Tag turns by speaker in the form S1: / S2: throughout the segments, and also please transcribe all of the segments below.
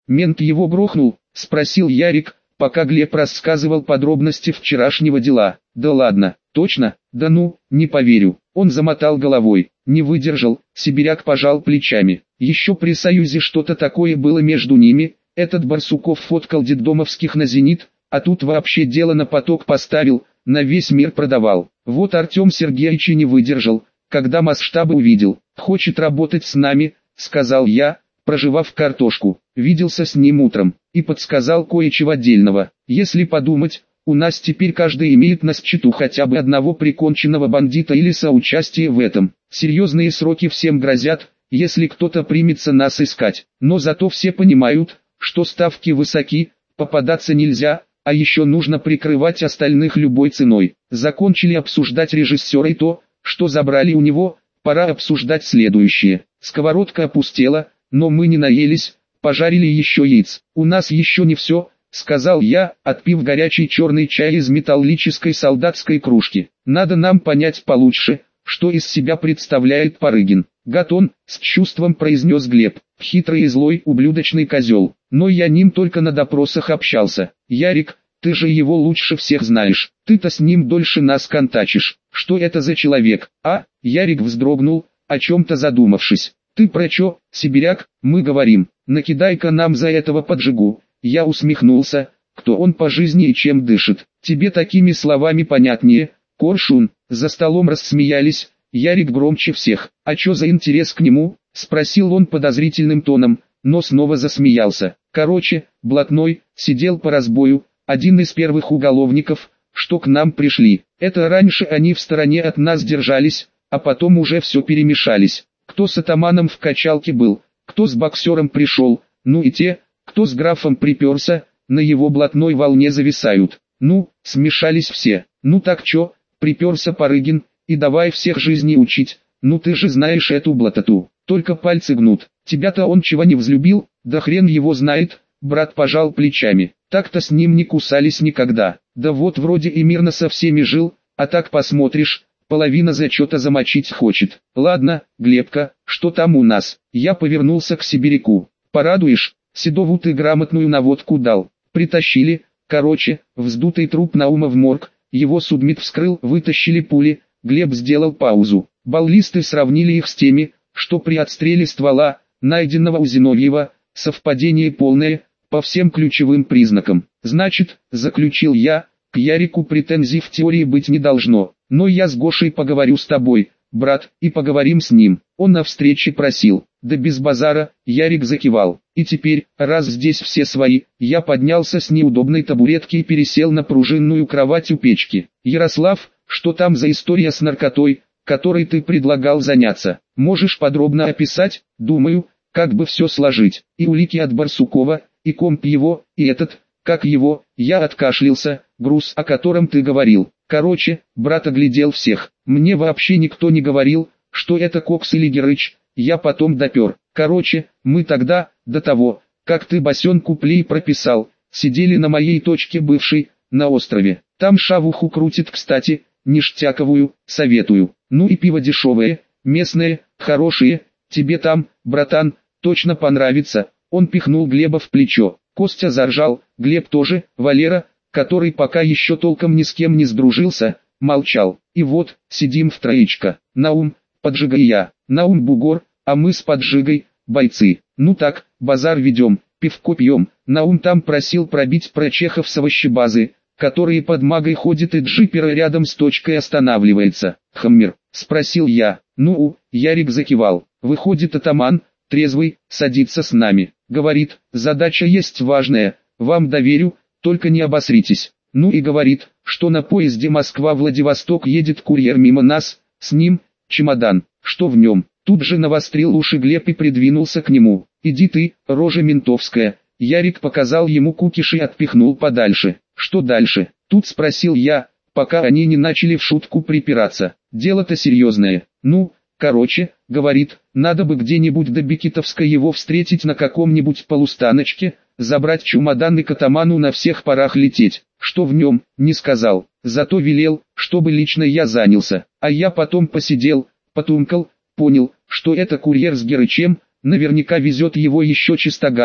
S1: Мент его грохнул, спросил Ярик, пока Глеб рассказывал подробности вчерашнего дела. Да ладно, точно? Да ну, не поверю. Он замотал головой, не выдержал, сибиряк пожал плечами. Еще при Союзе что-то такое было между ними, этот Барсуков фоткал детдомовских на «Зенит», а тут вообще дело на поток поставил, на весь мир продавал. Вот Артем Сергеевич и не выдержал, когда масштабы увидел. «Хочет работать с нами», — сказал я, прожевав картошку. Виделся с ним утром, и подсказал кое-чего отдельного. Если подумать, у нас теперь каждый имеет на счету хотя бы одного приконченного бандита или соучастие в этом. Серьезные сроки всем грозят, если кто-то примется нас искать. Но зато все понимают, что ставки высоки, попадаться нельзя, а еще нужно прикрывать остальных любой ценой. Закончили обсуждать режиссера и то, что забрали у него, пора обсуждать следующее. Сковородка опустела, но мы не наелись, пожарили еще яиц. У нас еще не все, сказал я, отпив горячий черный чай из металлической солдатской кружки. Надо нам понять получше, что из себя представляет Парыгин. Гатон, с чувством произнес Глеб, хитрый и злой ублюдочный козел. Но я ним только на допросах общался. Ярик, ты же его лучше всех знаешь. Ты-то с ним дольше нас контачишь. Что это за человек, а? Ярик вздрогнул, о чем-то задумавшись. Ты про чё, сибиряк, мы говорим, накидай-ка нам за этого поджигу. Я усмехнулся, кто он по жизни и чем дышит. Тебе такими словами понятнее, Коршун. За столом рассмеялись, Ярик громче всех. А чё за интерес к нему? Спросил он подозрительным тоном, но снова засмеялся. Короче, блатной, сидел по разбою, один из первых уголовников, что к нам пришли. Это раньше они в стороне от нас держались, а потом уже все перемешались. Кто с атаманом в качалке был, кто с боксером пришел, ну и те, кто с графом приперся, на его блатной волне зависают. Ну, смешались все. Ну так чё, приперся Парыгин, и давай всех жизни учить. Ну ты же знаешь эту блатоту, только пальцы гнут. Тебя-то он чего не взлюбил, да хрен его знает, брат пожал плечами. Так-то с ним не кусались никогда. Да вот вроде и мирно со всеми жил, а так посмотришь, половина зачета замочить хочет. Ладно, Глебка, что там у нас? Я повернулся к сибиряку. Порадуешь, Седову ты грамотную наводку дал. Притащили, короче, вздутый труп Наума в морг, его судмед вскрыл, вытащили пули. Глеб сделал паузу. Баллисты сравнили их с теми, что при отстреле ствола, найденного у Зиновьева, совпадение полное, по всем ключевым признакам. Значит, заключил я, к Ярику претензий в теории быть не должно. Но я с Гошей поговорю с тобой, брат, и поговорим с ним. Он на встрече просил. Да без базара, Ярик закивал. И теперь, раз здесь все свои, я поднялся с неудобной табуретки и пересел на пружинную кровать у печки. Ярослав, что там за история с наркотой, которой ты предлагал заняться? Можешь подробно описать? Думаю, как бы все сложить. И улики от Барсукова, и комп его, и этот, как его, я откашлялся, груз, о котором ты говорил. Короче, брат оглядел всех. Мне вообще никто не говорил, что это Кокс или Герыч, я потом допер. Короче, мы тогда, до того, как ты босенку Плей прописал, сидели на моей точке бывшей, на острове. Там шавуху крутит, кстати, ништяковую, советую. Ну и пиво дешевое, местное, хорошее, тебе там, братан, точно понравится. Он пихнул Глеба в плечо. Костя заржал, Глеб тоже, Валера, который пока еще толком ни с кем не сдружился, молчал. И вот, сидим втроечка. Наум, Поджига и я. Наум бугор, а мы с Поджигой, бойцы. Ну так, базар ведем, пивко пьем. Наум там просил пробить про чехов с овощебазы, которые под магой ходит и джипера рядом с точкой останавливается. Хаммер, спросил я. Ну, Ярик закивал. Выходит атаман, трезвый, садится с нами. Говорит, задача есть важная, вам доверю, только не обосритесь. Ну и говорит, что на поезде Москва-Владивосток едет курьер мимо нас, с ним, чемодан, что в нем. Тут же навострил уши Глеб и придвинулся к нему. Иди ты, рожа ментовская. Ярик показал ему кукиш и отпихнул подальше. Что дальше? Тут спросил я, пока они не начали в шутку припираться. Дело-то серьезное. Ну, короче, говорит, надо бы где-нибудь до Бекетовска его встретить на каком-нибудь полустаночке, забрать чемодан и к атаману на всех парах лететь. Что в нем, не сказал, зато велел, чтобы лично я занялся. А я потом посидел, потумкал, понял, что это курьер с Герычем, наверняка везет его еще чистоганом.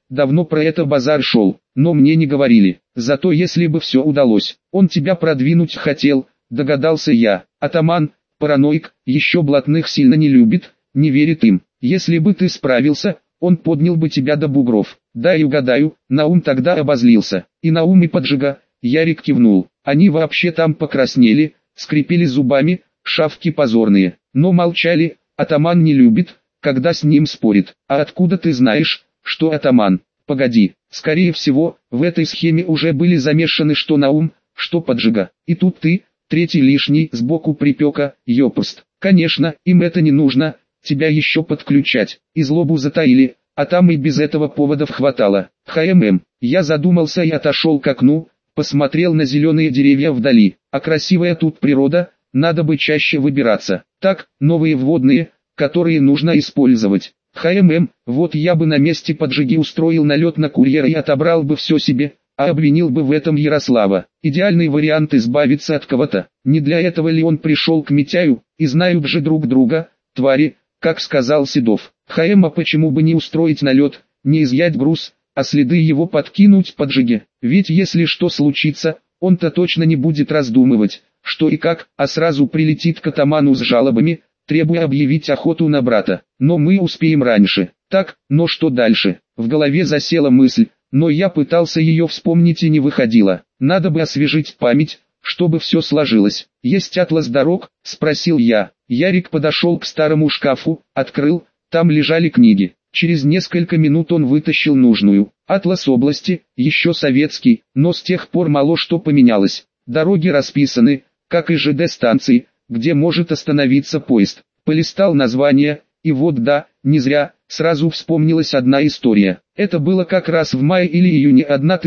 S1: давно про это базар шел, но мне не говорили. Зато если бы все удалось, он тебя продвинуть хотел, догадался я. Атаман, параноик, еще блатных сильно не любит, не верит им. Если бы ты справился, он поднял бы тебя до бугров. Да и угадаю, Наум тогда обозлился. И Наум и Поджига, Ярик кивнул. Они вообще там покраснели, скрипели зубами, шавки позорные. Но молчали, атаман не любит, когда с ним спорит. А откуда ты знаешь, что атаман? Погоди, скорее всего, в этой схеме уже были замешаны что Наум, что Поджига. И тут ты, третий лишний, сбоку припека, ёпрст. Конечно, им это не нужно, тебя еще подключать. И злобу затаили, а там и без этого поводов хватало. Я задумался и отошел к окну, посмотрел на зеленые деревья вдали. А красивая тут природа, надо бы чаще выбираться. Так, новые вводные, которые нужно использовать. Вот я бы на месте Поджиги устроил налет на курьера и отобрал бы все себе, а обвинил бы в этом Ярослава. Идеальный вариант избавиться от кого-то. Не для этого ли он пришел к Митяю, и знают же друг друга, твари, как сказал Седов. А почему бы не устроить налет, не изъять груз, а следы его подкинуть Поджиге? Ведь если что случится, он-то точно не будет раздумывать, что и как, а сразу прилетит к атаману с жалобами, требуя объявить охоту на брата. Но мы успеем раньше. Так, но что дальше? В голове засела мысль, но я пытался ее вспомнить и не выходила. Надо бы освежить память, чтобы все сложилось. «Есть атлас дорог?» – спросил я. Ярик подошел к старому шкафу, открыл, там лежали книги. Через несколько минут он вытащил нужную. Атлас области, еще советский, но с тех пор мало что поменялось. Дороги расписаны, как и ЖД-станции, где может остановиться поезд. Полистал название, и вот да, не зря, сразу вспомнилась одна история. Это было как раз в мае или июне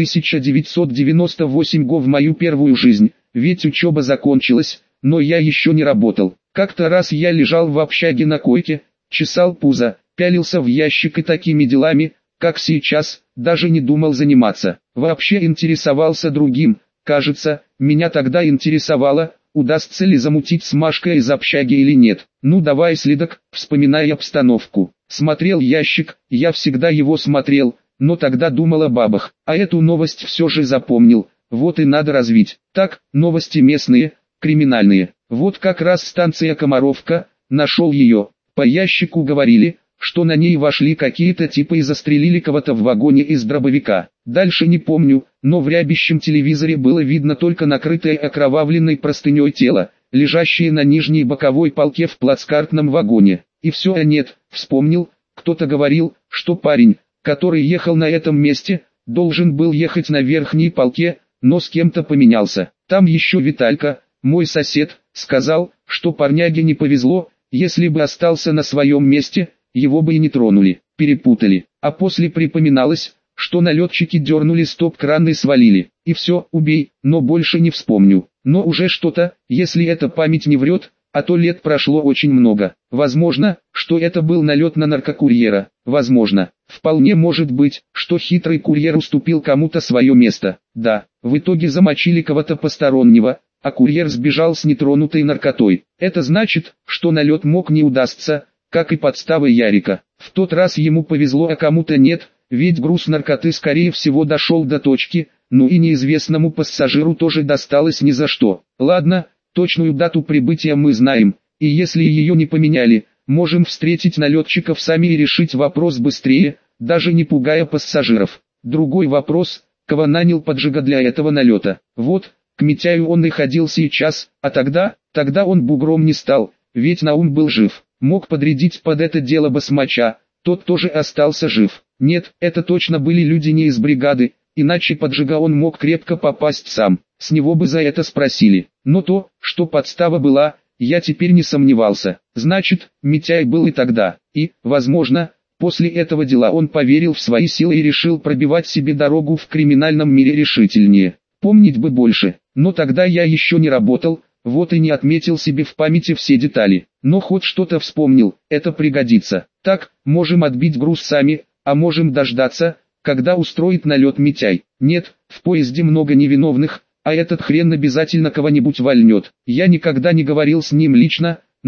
S1: 1998 года в мою первую жизнь, ведь учеба закончилась, но я еще не работал. Как-то раз я лежал в общаге на койке, чесал пузо, пялился в ящик и такими делами, как сейчас, даже не думал заниматься. Вообще интересовался другим, кажется, меня тогда интересовало, удастся ли замутить с Машкой из общаги или нет. Ну давай, следок, вспоминай обстановку. Смотрел ящик, я всегда его смотрел, но тогда думал о бабах, а эту новость все же запомнил, вот и надо развить. Так, новости местные, криминальные. Вот как раз станция Комаровка, нашел ее. По ящику говорили, что на ней вошли какие-то типы и застрелили кого-то в вагоне из дробовика. Дальше не помню, но в рябящем телевизоре было видно только накрытое окровавленной простыней тело, лежащее на нижней боковой полке в плацкартном вагоне. И все, а нет, вспомнил, кто-то говорил, что парень, который ехал на этом месте, должен был ехать на верхней полке, но с кем-то поменялся. Там еще Виталька, мой сосед, сказал, что парняге не повезло, если бы остался на своем месте, его бы и не тронули, перепутали. А после припоминалось, что налетчики дернули стоп-кран и свалили. И все, убей, но больше не вспомню. Но уже что-то, если эта память не врет, а то лет прошло очень много. Возможно, что это был налет на наркокурьера. Возможно, вполне может быть, что хитрый курьер уступил кому-то свое место. Да, в итоге замочили кого-то постороннего, а курьер сбежал с нетронутой наркотой. Это значит, что налет мог не удастся, как и подставы Ярика. В тот раз ему повезло, а кому-то нет, ведь груз наркоты скорее всего дошел до точки, ну и неизвестному пассажиру тоже досталось ни за что. Ладно, точную дату прибытия мы знаем, и если ее не поменяли, можем встретить налетчиков сами и решить вопрос быстрее, даже не пугая пассажиров. Другой вопрос, кого нанял Поджига для этого налета. Вот, к Митяю он и ходил сейчас, а тогда он бугром не стал, ведь Наум был жив. Мог подрядить под это дело басмача, тот тоже остался жив. Нет, это точно были люди не из бригады, иначе Поджига он мог крепко попасть сам, с него бы за это спросили. Но то, что подстава была, я теперь не сомневался. Значит, Митяй был и тогда, и, возможно, после этого дела он поверил в свои силы и решил пробивать себе дорогу в криминальном мире решительнее. Помнить бы больше, но тогда я еще не работал, вот и не отметил себе в памяти все детали. Но хоть что-то вспомнил, это пригодится. Так, можем отбить груз сами, а можем дождаться, когда устроит налет Митяй. Нет, в поезде много невиновных, а этот хрен обязательно кого-нибудь вальнет. Я никогда не говорил с ним лично, но,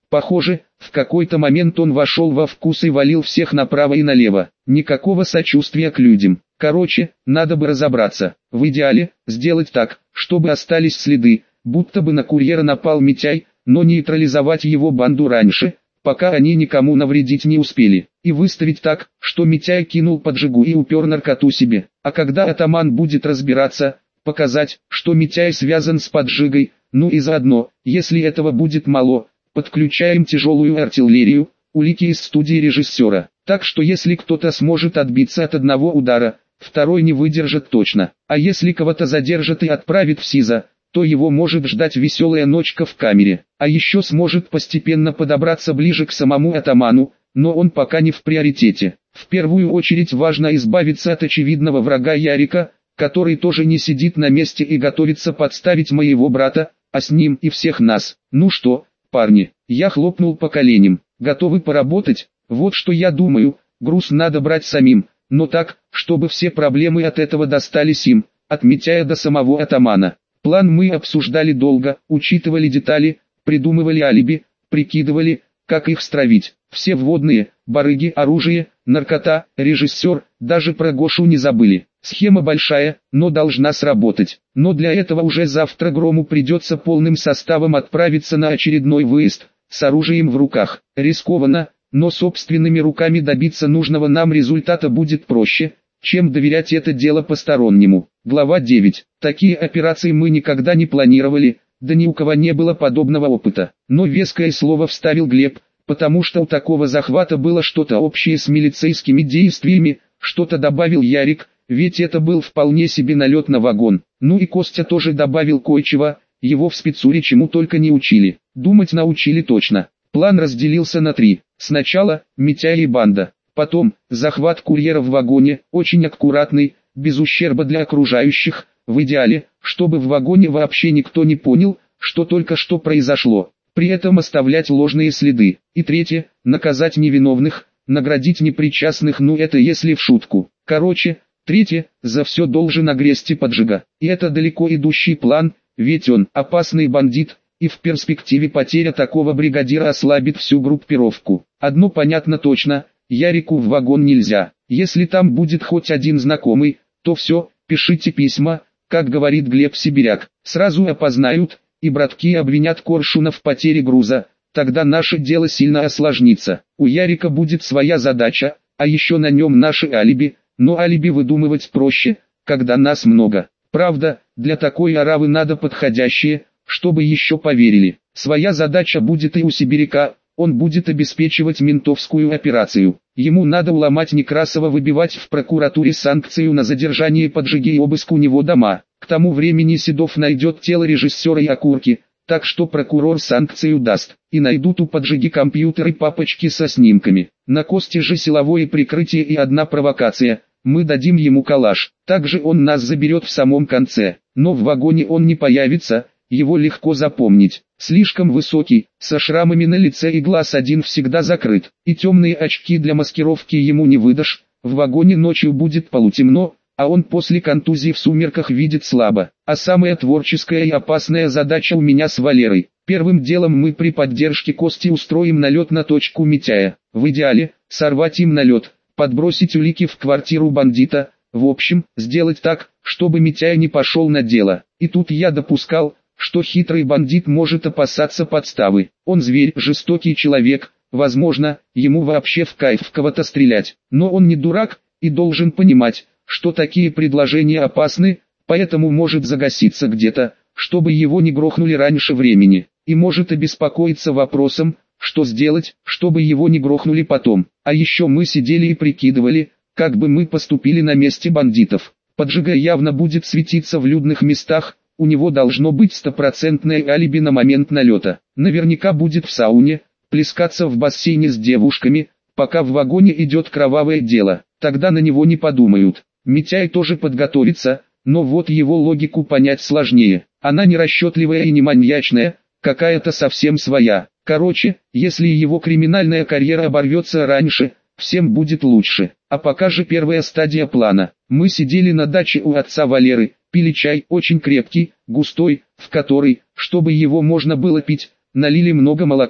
S1: Похоже, в какой-то момент он вошел во вкус и валил всех направо и налево. Никакого сочувствия к людям. Короче, надо бы разобраться. В идеале, сделать так, чтобы остались следы, будто бы на курьера напал Митяй, но нейтрализовать его банду раньше, пока они никому навредить не успели. И выставить так, что Митяй кинул поджигу и упер наркоту себе. А когда атаман будет разбираться, показать, что Митяй связан с поджигой, ну и заодно, если этого будет мало, подключаем тяжелую артиллерию, улики из студии режиссера. Так что если кто-то сможет отбиться от одного удара, второй не выдержит точно. А если кого-то задержат и отправит в СИЗО, то его может ждать веселая ночка в камере. А еще сможет постепенно подобраться ближе к самому атаману, но он пока не в приоритете. В первую очередь важно избавиться от очевидного врага Ярика, который тоже не сидит на месте и готовится подставить моего брата, а с ним и всех нас. Ну что, парни, я хлопнул по коленям. Готовы поработать? Вот что я думаю, груз надо брать самим, но так, чтобы все проблемы от этого достались им, от Митяя до самого атамана. План мы обсуждали долго, учитывали детали, придумывали алиби, прикидывали, как их стравить. Все вводные, барыги, оружие, наркота, режиссер, даже про Гошу не забыли. Схема большая, но должна сработать. Но для этого уже завтра Грому придется полным составом отправиться на очередной выезд, с оружием в руках. Рискованно, но собственными руками добиться нужного нам результата будет проще, чем доверять это дело постороннему. Глава 9. Такие операции мы никогда не планировали, да ни у кого не было подобного опыта. Но веское слово вставил Глеб, потому что у такого захвата было что-то общее с милицейскими действиями, что-то добавил Ярик, ведь это был вполне себе налет на вагон. Ну и Костя тоже добавил кое-чего, его в спецуре чему только не учили. Думать научили точно. План разделился на 3. Сначала Митяй и банда. Потом захват курьера в вагоне, очень аккуратный, без ущерба для окружающих, в идеале, чтобы в вагоне вообще никто не понял, что только что произошло. При этом оставлять ложные следы. И третье, наказать невиновных, наградить непричастных, ну это если в шутку. Короче, третье, за все должен огрести поджига. И это далеко идущий план, ведь он опасный бандит, и в перспективе потеря такого бригадира ослабит всю группировку. Одно понятно точно, Ярику в вагон нельзя. Если там будет хоть один знакомый, то все, пишите письма, как говорит Глеб Сибиряк. Сразу опознают, и братки обвинят Коршуна в потере груза, тогда наше дело сильно осложнится. У Ярика будет своя задача, а еще на нем наши алиби, но алиби выдумывать проще, когда нас много. Правда, для такой оравы надо подходящие, чтобы еще поверили. Своя задача будет и у Сибиряка, он будет обеспечивать ментовскую операцию. Ему надо уломать Некрасова выбивать в прокуратуре санкцию на задержание поджиги и обыск у него дома. К тому времени Седов найдет тело режиссера и окурки, так что прокурор санкцию даст. И найдут у поджиги компьютеры папочки со снимками. На Косте же силовое прикрытие и одна провокация. Мы дадим ему калаш. Также он нас заберет в самом конце. Но в вагоне он не появится. Его легко запомнить. Слишком высокий, со шрамами на лице и глаз один всегда закрыт. И темные очки для маскировки ему не выдашь. В вагоне ночью будет полутемно, а он после контузии в сумерках видит слабо. А самая творческая и опасная задача у меня с Валерой. Первым делом мы при поддержке Кости устроим налет на точку Митяя. В идеале, сорвать им налет, подбросить улики в квартиру бандита. В общем, сделать так, чтобы Митяй не пошел на дело. И тут я допускал, что хитрый бандит может опасаться подставы. Он зверь, жестокий человек, возможно, ему вообще в кайф в кого-то стрелять. Но он не дурак, и должен понимать, что такие предложения опасны, поэтому может загаситься где-то, чтобы его не грохнули раньше времени. И может обеспокоиться вопросом, что сделать, чтобы его не грохнули потом. А еще мы сидели и прикидывали, как бы мы поступили на месте бандитов. Поджига явно будет светиться в людных местах, у него должно быть стопроцентное алиби на момент налета. Наверняка будет в сауне, плескаться в бассейне с девушками, пока в вагоне идет кровавое дело. Тогда на него не подумают. Митяй тоже подготовится, но вот его логику понять сложнее. Она не расчетливая и не маньячная, какая-то совсем своя. Короче, если его криминальная карьера оборвется раньше, всем будет лучше. А пока же первая стадия плана. Мы сидели на даче у отца Валеры, пили чай очень крепкий, густой, в который, чтобы его можно было пить, налили много молока.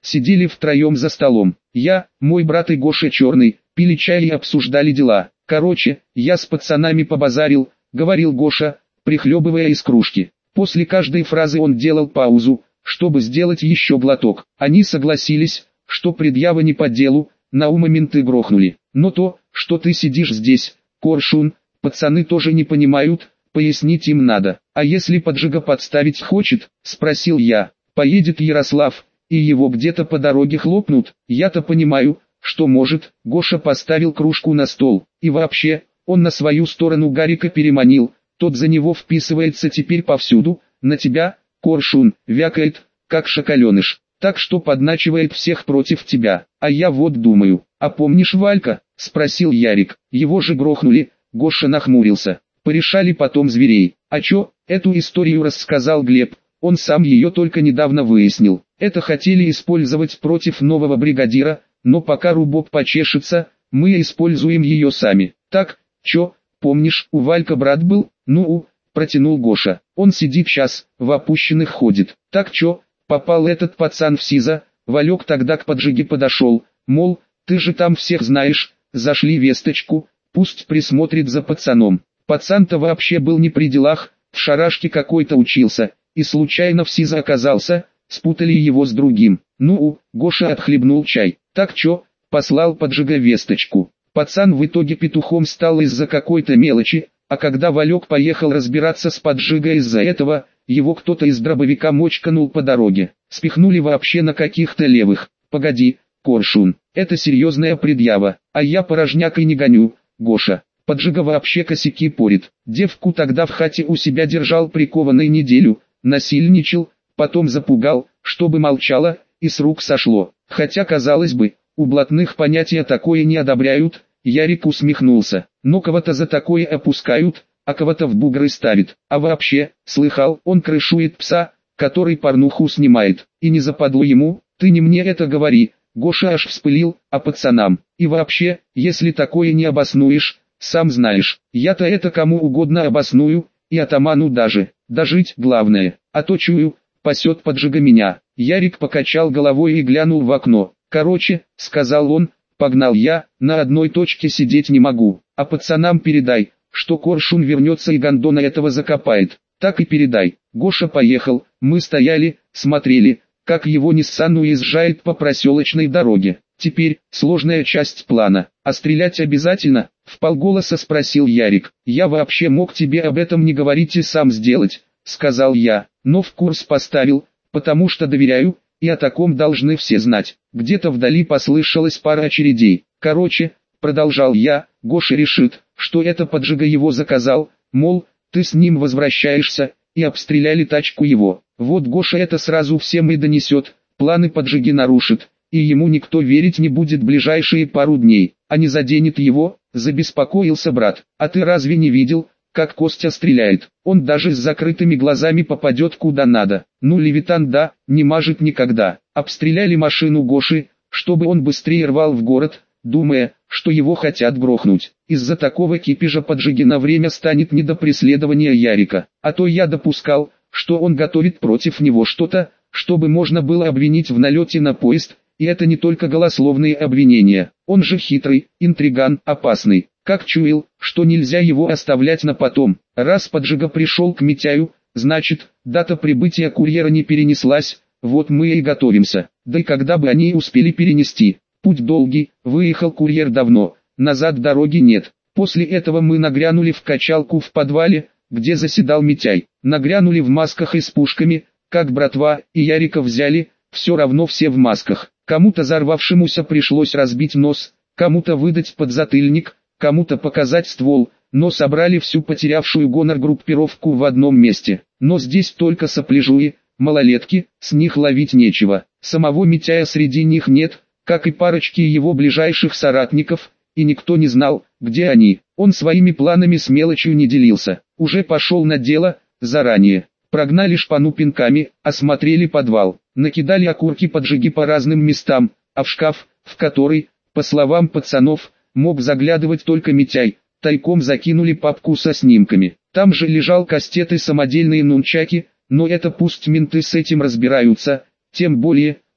S1: сидели втроем за столом. Я, мой брат и Гоша Черный, пили чай и обсуждали дела. Короче, я с пацанами побазарил, говорил Гоша, прихлебывая из кружки. После каждой фразы он делал паузу, чтобы сделать еще глоток. Они согласились, что предъява не по делу, на моменты грохнули. Но то, что ты сидишь здесь, Коршун, пацаны тоже не понимают, пояснить им надо. А если поджига подставить хочет, спросил я, поедет Ярослав, и его где-то по дороге хлопнут, я-то понимаю, что может. Гоша поставил кружку на стол, и вообще, он на свою сторону Гарика переманил, тот за него вписывается теперь повсюду, на тебя, Коршун, вякает, как шакаленыш, так что подначивает всех против тебя. А я вот думаю, а помнишь Валька, спросил Ярик, его же грохнули. Гоша нахмурился, порешали потом зверей. А чё, эту историю рассказал Глеб, он сам ее только недавно выяснил. Это хотели использовать против нового бригадира, но пока рубок почешется, мы используем ее сами. Так, чё, помнишь, у Валька брат был? Протянул Гоша, он сидит сейчас, в опущенных ходит. Так чё, попал этот пацан в СИЗО? Валек тогда к поджиге подошел, мол, ты же там всех знаешь, зашли весточку, пусть присмотрит за пацаном. Пацан-то вообще был не при делах, в шарашке какой-то учился, и случайно в СИЗО оказался, спутали его с другим. Гоша отхлебнул чай. Так чё, послал поджига весточку. Пацан в итоге петухом стал из-за какой-то мелочи, а когда Валек поехал разбираться с поджигой из-за этого, его кто-то из дробовика мочканул по дороге. Спихнули вообще на каких-то левых. Погоди, Коршун, это серьезная предъява, а я порожнякой не гоню, Гоша. Поджига вообще косяки порит. Девку тогда в хате у себя держал прикованной неделю, насильничал, потом запугал, чтобы молчала, и с рук сошло. Хотя, казалось бы, у блатных понятия такое не одобряют. Ярик усмехнулся. Но кого-то за такое опускают, а кого-то в бугры ставит. А вообще, слыхал, он крышует пса, который порнуху снимает. И не западло ему, ты не мне это говори. Гоша аж вспылил, а пацанам. И вообще, если такое не обоснуешь, сам знаешь, я-то это кому угодно обосную, и атаману даже. Дожить главное, а то чую, пасет поджига меня. Ярик покачал головой и глянул в окно. Короче, сказал он, погнал я, на одной точке сидеть не могу. А пацанам передай, что Коршун вернется и гондона этого закопает. Так и передай. Гоша поехал, мы стояли, смотрели, как его Ниссан уезжает по проселочной дороге. Теперь, сложная часть плана. А стрелять обязательно? Вполголоса спросил Ярик. Я вообще мог тебе об этом не говорить и сам сделать, сказал я, но в курс поставил, потому что доверяю, и о таком должны все знать. Где-то вдали послышалась пара очередей. Короче, продолжал я, Гоша решит, что это поджига его заказал, мол, ты с ним возвращаешься, и обстреляли тачку его. Вот Гоша это сразу всем и донесет, планы поджиги нарушит, и ему никто верить не будет ближайшие пару дней, а не заденет его, забеспокоился брат. А ты разве не видел, как Костя стреляет? Он даже с закрытыми глазами попадет куда надо. Левитан да, не мажет никогда. Обстреляли машину Гоши, чтобы он быстрее рвал в город, думая, что его хотят грохнуть. Из-за такого кипежа поджиги на время станет не до преследования Ярика. А то я допускал, что он готовит против него что-то, чтобы можно было обвинить в налете на поезд, и это не только голословные обвинения. Он же хитрый, интриган, опасный. Как чуял, что нельзя его оставлять на потом. Раз поджига пришел к Митяю, значит, дата прибытия курьера не перенеслась, вот мы и готовимся. Да и когда бы они успели перенести? Путь долгий, выехал курьер давно, назад дороги нет. После этого мы нагрянули в качалку в подвале, где заседал Митяй. Нагрянули в масках и с пушками, как братва, и Ярика взяли, все равно все в масках. Кому-то взорвавшемуся пришлось разбить нос, кому-то выдать подзатыльник, кому-то показать ствол, но собрали всю потерявшую гонор группировку в одном месте. Но здесь только сопляжуи, малолетки, с них ловить нечего. Самого Митяя среди них нет, как и парочки его ближайших соратников, и никто не знал, где они. Он своими планами с мелочью не делился, уже пошел на дело, заранее. Прогнали шпану пинками, осмотрели подвал, накидали окурки поджиги по разным местам, а в шкаф, в который, по словам пацанов, мог заглядывать только Митяй, тайком закинули папку со снимками. Там же лежал кастет и самодельные нунчаки, но это пусть менты с этим разбираются, тем более,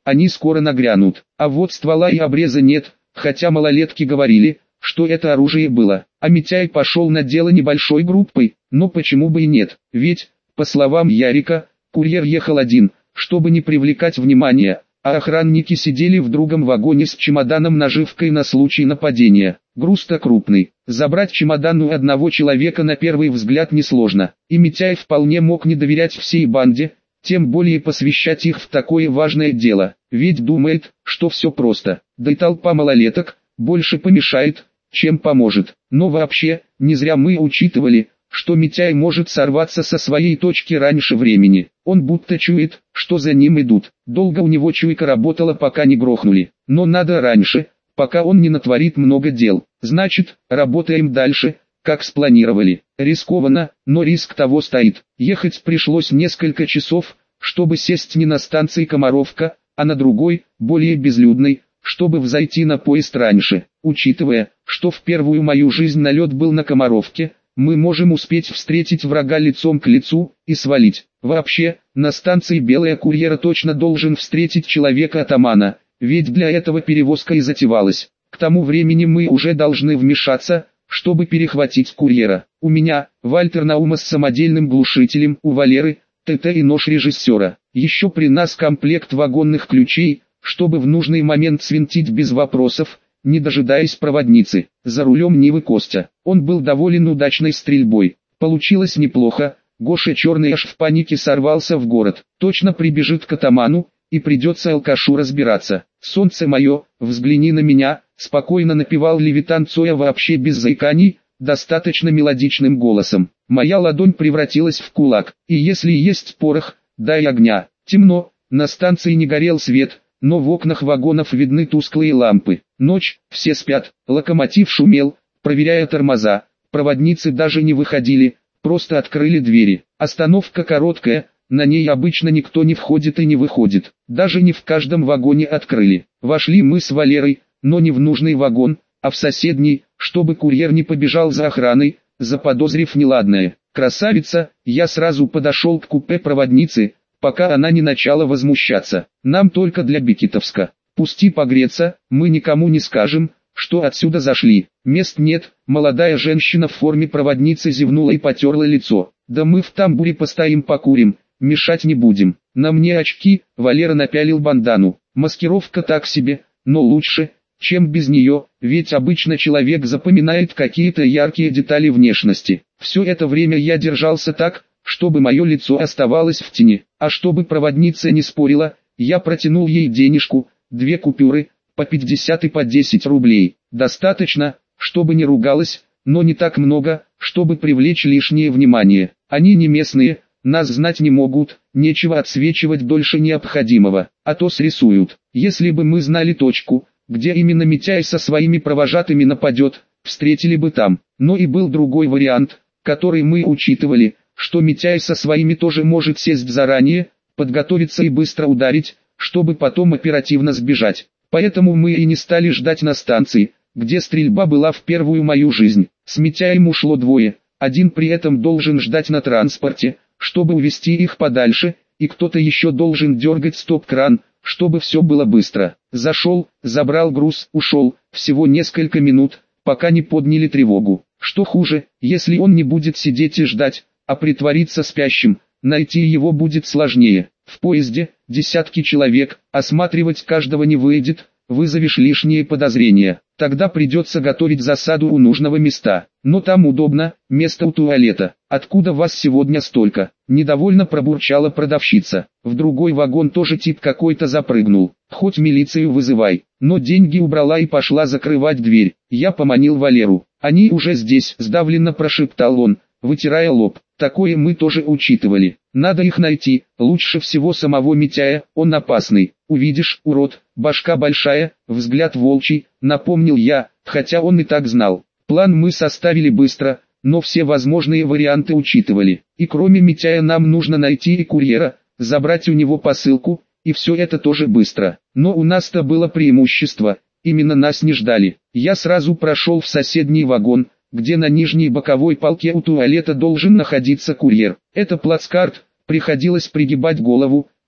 S1: они скоро нагрянут. А вот ствола и обреза нет, хотя малолетки говорили, что это оружие было. А Митяй пошел на дело небольшой группой, но почему бы и нет, ведь, по словам Ярика, курьер ехал один, чтобы не привлекать внимания, а охранники сидели в другом вагоне с чемоданом-наживкой на случай нападения. Груз-то крупный, забрать чемодан у одного человека на первый взгляд несложно, и Митяй вполне мог не доверять всей банде, тем более посвящать их в такое важное дело, ведь думает, что все просто, да и толпа малолеток больше помешает, чем поможет. Но вообще, не зря мы учитывали, что Митяй может сорваться со своей точки раньше времени. Он будто чует, что за ним идут. Долго у него чуйка работала, пока не грохнули. Но надо раньше, пока он не натворит много дел. Значит, работаем дальше, как спланировали. Рискованно, но риск того стоит. Ехать пришлось несколько часов, чтобы сесть не на станции Комаровка, а на другой, более безлюдной, чтобы взойти на поезд раньше. Учитывая, что в первую мою жизнь налет был на Комаровке, мы можем успеть встретить врага лицом к лицу и свалить. Вообще, на станции Белая курьера точно должен встретить человека-атамана, ведь для этого перевозка и затевалась. К тому времени мы уже должны вмешаться, чтобы перехватить курьера. У меня, Вальтер Наума с самодельным глушителем, у Валеры, ТТ и нож режиссера. Еще при нас комплект вагонных ключей, чтобы в нужный момент свинтить без вопросов, не дожидаясь проводницы. За рулем Нивы Костя. Он был доволен удачной стрельбой. Получилось неплохо. Гоша Черный аж в панике сорвался в город. Точно прибежит к атаману, и придется алкашу разбираться. «Солнце мое, взгляни на меня», спокойно напевал Левитан Цоя вообще без заиканий, достаточно мелодичным голосом. Моя ладонь превратилась в кулак. И если есть порох, дай огня. Темно, на станции не горел свет, но в окнах вагонов видны тусклые лампы. Ночь, все спят, локомотив шумел, проверяя тормоза. Проводницы даже не выходили, просто открыли двери. Остановка короткая, на ней обычно никто не входит и не выходит. Даже не в каждом вагоне открыли. Вошли мы с Валерой, но не в нужный вагон, а в соседний, чтобы курьер не побежал за охраной, заподозрив неладное. Красавица, я сразу подошел к купе проводницы, пока она не начала возмущаться. Нам только для Бекетовска. Пусти погреться, мы никому не скажем, что отсюда зашли. Мест нет. Молодая женщина в форме проводницы зевнула и потерла лицо. Да мы в тамбуре постоим покурим, мешать не будем. На мне очки, Валера напялил бандану. Маскировка так себе, но лучше, чем без нее, ведь обычно человек запоминает какие-то яркие детали внешности. Все это время я держался так, чтобы мое лицо оставалось в тени, а чтобы проводница не спорила, я протянул ей денежку, 2 купюры, по 50 и по 10 рублей. Достаточно, чтобы не ругалась, но не так много, чтобы привлечь лишнее внимание. Они не местные, нас знать не могут, нечего отсвечивать дольше необходимого, а то срисуют. Если бы мы знали точку, где именно Митяй со своими провожатыми нападет, встретили бы там. Но и был другой вариант, который мы учитывали, что Митяй со своими тоже может сесть заранее, подготовиться и быстро ударить, чтобы потом оперативно сбежать. Поэтому мы и не стали ждать на станции, где стрельба была в первую мою жизнь. С Митяем ушло 2, один при этом должен ждать на транспорте, чтобы увезти их подальше, и кто-то еще должен дергать стоп-кран, чтобы все было быстро. Зашел, забрал груз, ушел, всего несколько минут, пока не подняли тревогу. Что хуже, если он не будет сидеть и ждать, а притвориться спящим, найти его будет сложнее. В поезде, десятки человек, осматривать каждого не выйдет, вызовешь лишние подозрения. Тогда придется готовить засаду у нужного места. Но там удобно, место у туалета. Откуда вас сегодня столько? Недовольно пробурчала продавщица. В другой вагон тоже тип какой-то запрыгнул. Хоть милицию вызывай. Но деньги убрала и пошла закрывать дверь. Я поманил Валеру. Они уже здесь, сдавленно прошептал он, вытирая лоб. Такое мы тоже учитывали. Надо их найти, лучше всего самого Митяя, он опасный. Увидишь, урод, башка большая, взгляд волчий, напомнил я, хотя он и так знал. План мы составили быстро, но все возможные варианты учитывали. И кроме Митяя нам нужно найти и курьера, забрать у него посылку, и все это тоже быстро. Но у нас-то было преимущество, именно нас не ждали. Я сразу прошел в соседний вагон, где на нижней боковой полке у туалета должен находиться курьер. Это плацкарт, приходилось пригибать голову,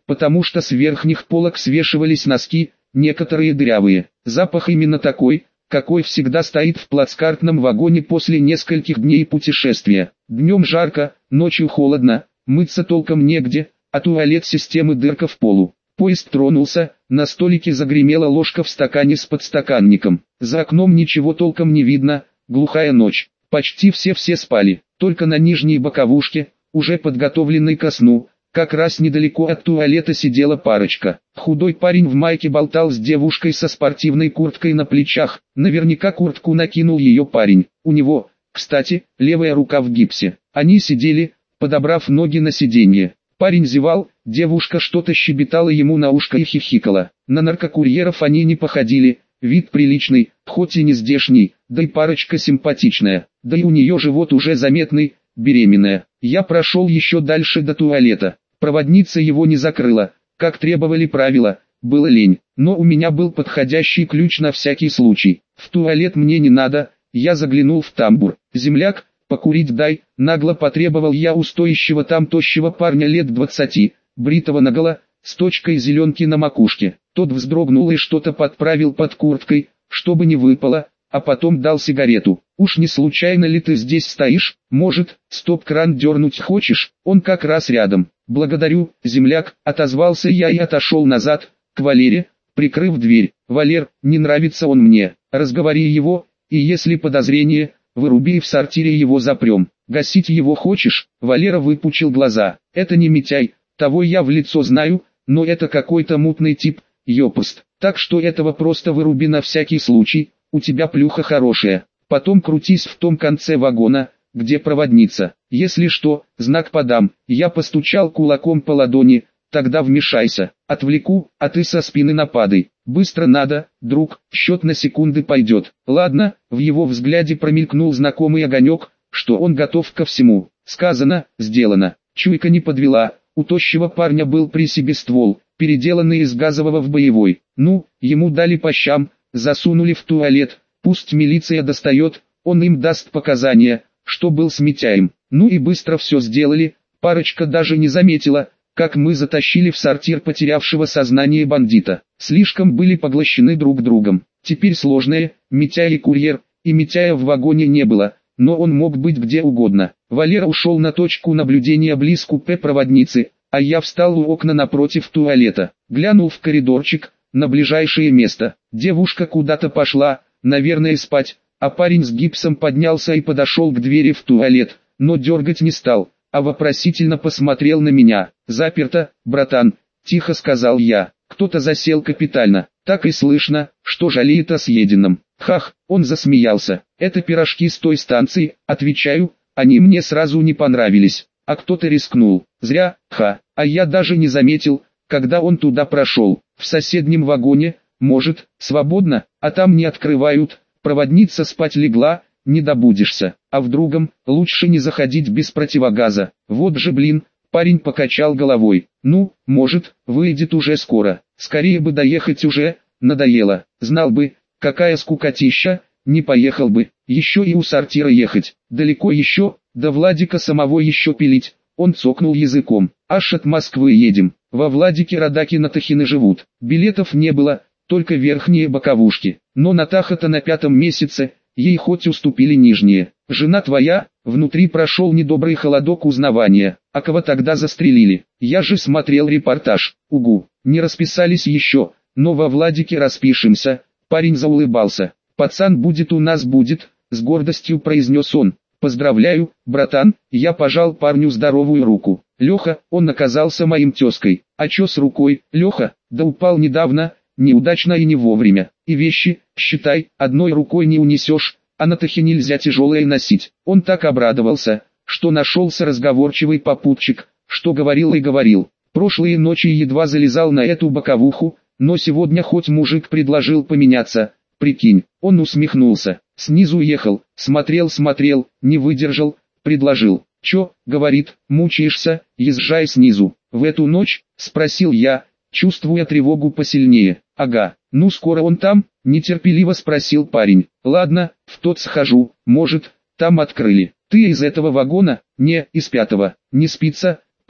S1: потому что с верхних полок свешивались носки, некоторые дырявые. Запах именно такой, какой всегда стоит в плацкартном вагоне после нескольких дней путешествия. Днем жарко, ночью холодно, мыться толком негде, а туалет системы дырка в полу. Поезд тронулся, на столике загремела ложка в стакане с подстаканником. За окном ничего толком не видно, глухая ночь. Почти все спали, только на нижней боковушке, уже подготовленной ко сну, как раз недалеко от туалета сидела парочка. Худой парень в майке болтал с девушкой со спортивной курткой на плечах. Наверняка куртку накинул ее парень. У него, кстати, левая рука в гипсе. Они сидели, подобрав ноги на сиденье. Парень зевал, девушка что-то щебетала ему на ушко и хихикала. На наркокурьеров они не походили, вид приличный, хоть и не здешний, да и парочка симпатичная. Да и у нее живот уже заметный, беременная. Я прошел еще дальше до туалета. Проводница его не закрыла, как требовали правила, было лень. Но у меня был подходящий ключ на всякий случай. В туалет мне не надо, я заглянул в тамбур. «Земляк, покурить дай», нагло потребовал я у стоящего там тощего парня лет 20, бритого наголо, с точкой зеленки на макушке. Тот вздрогнул и что-то подправил под курткой, чтобы не выпало, а потом дал сигарету. «Уж не случайно ли ты здесь стоишь? Может, стоп-кран дернуть хочешь? Он как раз рядом». «Благодарю, земляк», отозвался я и отошел назад, к Валере, прикрыв дверь. «Валер, не нравится он мне, разговори его, и если подозрение, выруби и в сортире его запрем. Гасить его хочешь?» Валера выпучил глаза. «Это не Митяй, того я в лицо знаю, но это какой-то мутный тип, ёпост. Так что этого просто выруби на всякий случай, у тебя плюха хорошая. Потом крутись в том конце вагона, где проводница. Если что, знак подам». Я постучал кулаком по ладони. «Тогда вмешайся. Отвлеку, а ты со спины нападай. Быстро надо, друг, счет на секунды пойдет». «Ладно», в его взгляде промелькнул знакомый огонек, что он готов ко всему. Сказано, сделано. Чуйка не подвела, у тощего парня был при себе ствол, переделанный из газового в боевой. Ну, ему дали по щам, засунули в туалет, пусть милиция достает, он им даст показания, что был с Митяем. Ну и быстро все сделали, парочка даже не заметила, как мы затащили в сортир потерявшего сознание бандита. Слишком были поглощены друг другом. Теперь сложное, Митяй и курьер, и Митяя в вагоне не было, но он мог быть где угодно. Валера ушел на точку наблюдения близ купе проводницы, а я встал у окна напротив туалета. Глянул в коридорчик, на ближайшее место. Девушка куда-то пошла, наверное спать, а парень с гипсом поднялся и подошел к двери в туалет, но дергать не стал, а вопросительно посмотрел на меня. «Заперто, братан», — тихо сказал я. «Кто-то засел капитально, так и слышно, что жалеет о съеденном». «Хах», он засмеялся. «Это пирожки с той станции», отвечаю, «они мне сразу не понравились, а кто-то рискнул». «Зря, а я даже не заметил, когда он туда прошел. В соседнем вагоне, может, свободно, а там не открывают, проводница спать легла, не добудешься, а в другом, лучше не заходить без противогаза». «Вот же блин», парень покачал головой. «Ну, может, выйдет уже скоро, скорее бы доехать уже, надоело, знал бы, какая скукотища, не поехал бы, еще и у сортира ехать, далеко еще, до Владика самого еще пилить». Он цокнул языком. «Аж от Москвы едем, во Владике родаки на Тахины живут, билетов не было, только верхние боковушки, но Натаха-то на 5-м месяце, ей хоть уступили нижние. Жена твоя», внутри прошел недобрый холодок узнавания. «А кого тогда застрелили? Я же смотрел репортаж». «Угу, не расписались еще, но во Владике распишемся». Парень заулыбался. «Пацан будет у нас будет», с гордостью произнес он. «Поздравляю, братан», я пожал парню здоровую руку. «Леха, он оказался моим тезкой». «А чё с рукой, Леха?» «Да упал недавно, неудачно и не вовремя. И вещи, считай, одной рукой не унесешь, а на Тахе нельзя тяжелое носить». Он так обрадовался, что нашелся разговорчивый попутчик, что говорил и говорил. Прошлые ночи едва залезал на эту боковуху, но сегодня хоть мужик предложил поменяться, прикинь. Он усмехнулся. Снизу ехал, смотрел, не выдержал, предложил. «Чё, — говорит, — мучаешься, езжай снизу». «В эту ночь?» — спросил я, чувствуя тревогу посильнее. «Ага, ну скоро он там?» — нетерпеливо спросил парень. «Ладно, в тот схожу, может, там открыли». «Ты из этого вагона?» «Не, из 5-го». «Не спится?» —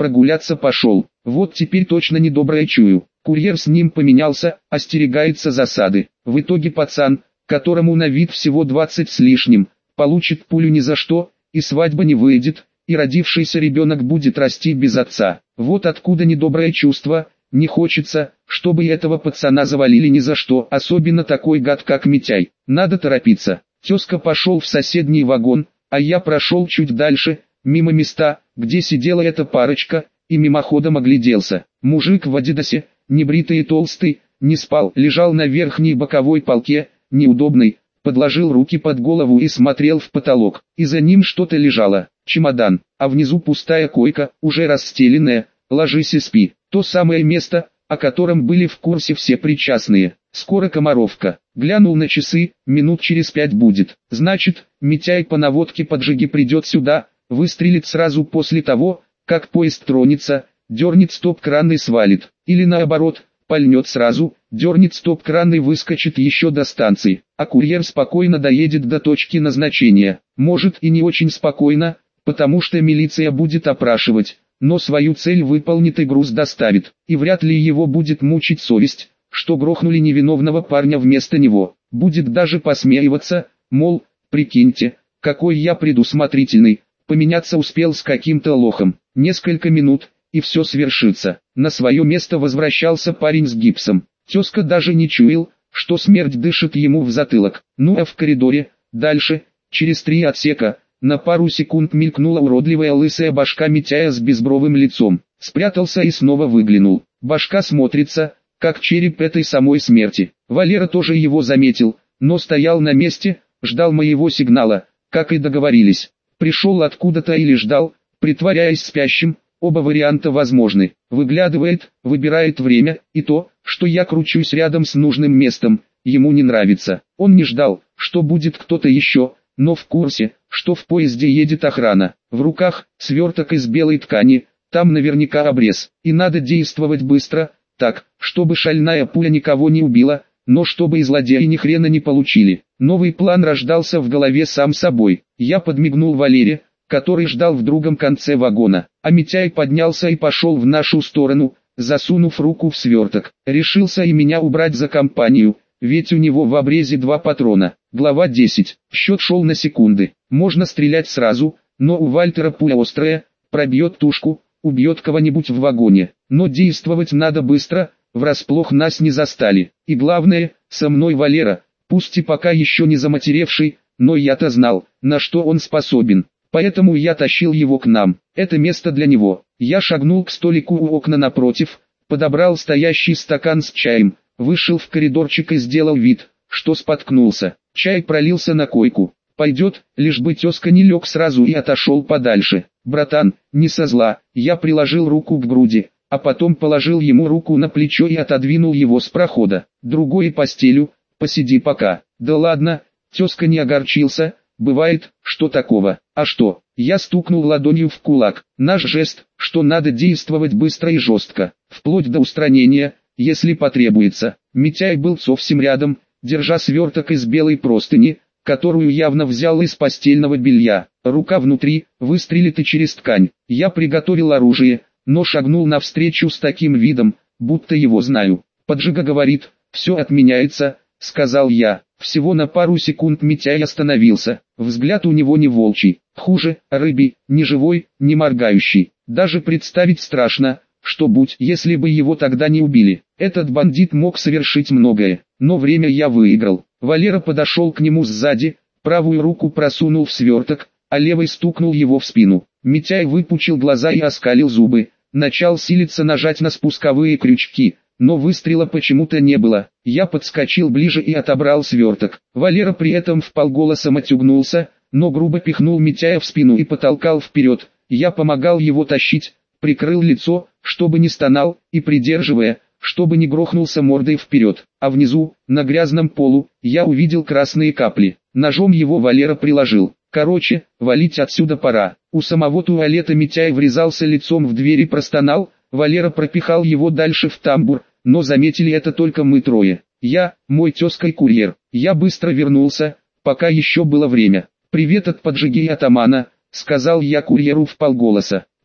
S1: прогуляться пошел. Вот теперь точно недоброе чую. Курьер с ним поменялся, остерегается засады. В итоге пацан, которому на вид всего 20 с лишним, получит пулю ни за что, и свадьба не выйдет, и родившийся ребенок будет расти без отца. Вот откуда недоброе чувство. Не хочется, чтобы этого пацана завалили ни за что, особенно такой гад как Митяй. Надо торопиться. Тезка пошел в соседний вагон, а я прошел чуть дальше, мимо места, где сидела эта парочка, и мимоходом огляделся. Мужик в адидасе, небритый и толстый, не спал, лежал на верхней боковой полке, неудобный, подложил руки под голову и смотрел в потолок. И за ним что-то лежало, чемодан, а внизу пустая койка, уже расстеленная. Ложись и спи. То самое место, о котором были в курсе все причастные. Скоро Комаровка. Глянул на часы, минут через 5 будет. Значит, Митяй по наводке поджиги придет сюда, выстрелит сразу после того, как поезд тронется, дернет стоп-кран и свалит. Или наоборот, пальнет сразу, дернет стоп-кран и выскочит еще до станции. А курьер спокойно доедет до точки назначения. Может и не очень спокойно, потому что милиция будет опрашивать. Но свою цель выполнит и груз доставит, и вряд ли его будет мучить совесть, что грохнули невиновного парня вместо него. Будет даже посмеиваться, мол, прикиньте, какой я предусмотрительный, поменяться успел с каким-то лохом. Несколько минут, и все свершится. На свое место возвращался парень с гипсом. Тезка даже не чуял, что смерть дышит ему в затылок. Ну а в коридоре, дальше, через 3 отсека, на пару секунд мелькнула уродливая лысая башка Митяя с безбровым лицом. Спрятался и снова выглянул. Башка смотрится, как череп этой самой смерти. Валера тоже его заметил, но стоял на месте, ждал моего сигнала, как и договорились. Пришел откуда-то или ждал, притворяясь спящим, оба варианта возможны. Выглядывает, выбирает время, и то, что я кручусь рядом с нужным местом, ему не нравится. Он не ждал, что будет кто-то еще, но в курсе, что в поезде едет охрана. В руках сверток из белой ткани, там наверняка обрез. И надо действовать быстро, так, чтобы шальная пуля никого не убила, но чтобы и злодеи ни хрена не получили. Новый план рождался в голове сам собой. Я подмигнул Валере, который ждал в другом конце вагона, а Митяй поднялся и пошел в нашу сторону, засунув руку в сверток. Решился и меня убрать за компанию, ведь у него в обрезе 2 патрона. Глава 10. Счет шел на секунды. Можно стрелять сразу, но у Вальтера пуля острая, пробьет тушку, убьет кого-нибудь в вагоне. Но действовать надо быстро, врасплох нас не застали. И главное, со мной Валера, пусть и пока еще не заматеревший, но я-то знал, на что он способен. Поэтому я тащил его к нам. Это место для него. Я шагнул к столику у окна напротив, подобрал стоящий стакан с чаем, вышел в коридорчик и сделал вид, что споткнулся. Чай пролился на койку. Пойдет, лишь бы тезка не лег сразу и отошел подальше. Братан, не со зла. Я приложил руку к груди, а потом положил ему руку на плечо и отодвинул его с прохода. Другой постелю, посиди пока. Да ладно, тезка не огорчился, бывает, что такого. А что? Я стукнул ладонью в кулак. Наш жест, что надо действовать быстро и жестко, вплоть до устранения, если потребуется. Митяй был совсем рядом, держа сверток из белой простыни, которую явно взял из постельного белья. Рука внутри, выстрелит и через ткань. Я приготовил оружие, но шагнул навстречу с таким видом, будто его знаю. Поджига говорит, все отменяется, сказал я. Всего на пару секунд Митяй остановился. Взгляд у него не волчий, хуже, рыбий, не живой, не моргающий. Даже представить страшно, что будь, если бы его тогда не убили. Этот бандит мог совершить многое, но время я выиграл. Валера подошел к нему сзади, правую руку просунул в сверток, а левой стукнул его в спину. Митяй выпучил глаза и оскалил зубы, начал силиться нажать на спусковые крючки, но выстрела почему-то не было. Я подскочил ближе и отобрал сверток. Валера при этом вполголоса матюгнулся, но грубо пихнул Митяя в спину и потолкал вперед. Я помогал его тащить, прикрыл лицо, чтобы не стонал, и придерживая, чтобы не грохнулся мордой вперед. А внизу, на грязном полу, я увидел красные капли. Ножом его Валера приложил. Короче, валить отсюда пора. У самого туалета Митяй врезался лицом в дверь и простонал. Валера пропихал его дальше в тамбур, но заметили это только мы трое. Я, мой тезка и курьер. Я быстро вернулся, пока еще было время. «Привет от поджиги и атамана», — сказал я курьеру вполголоса.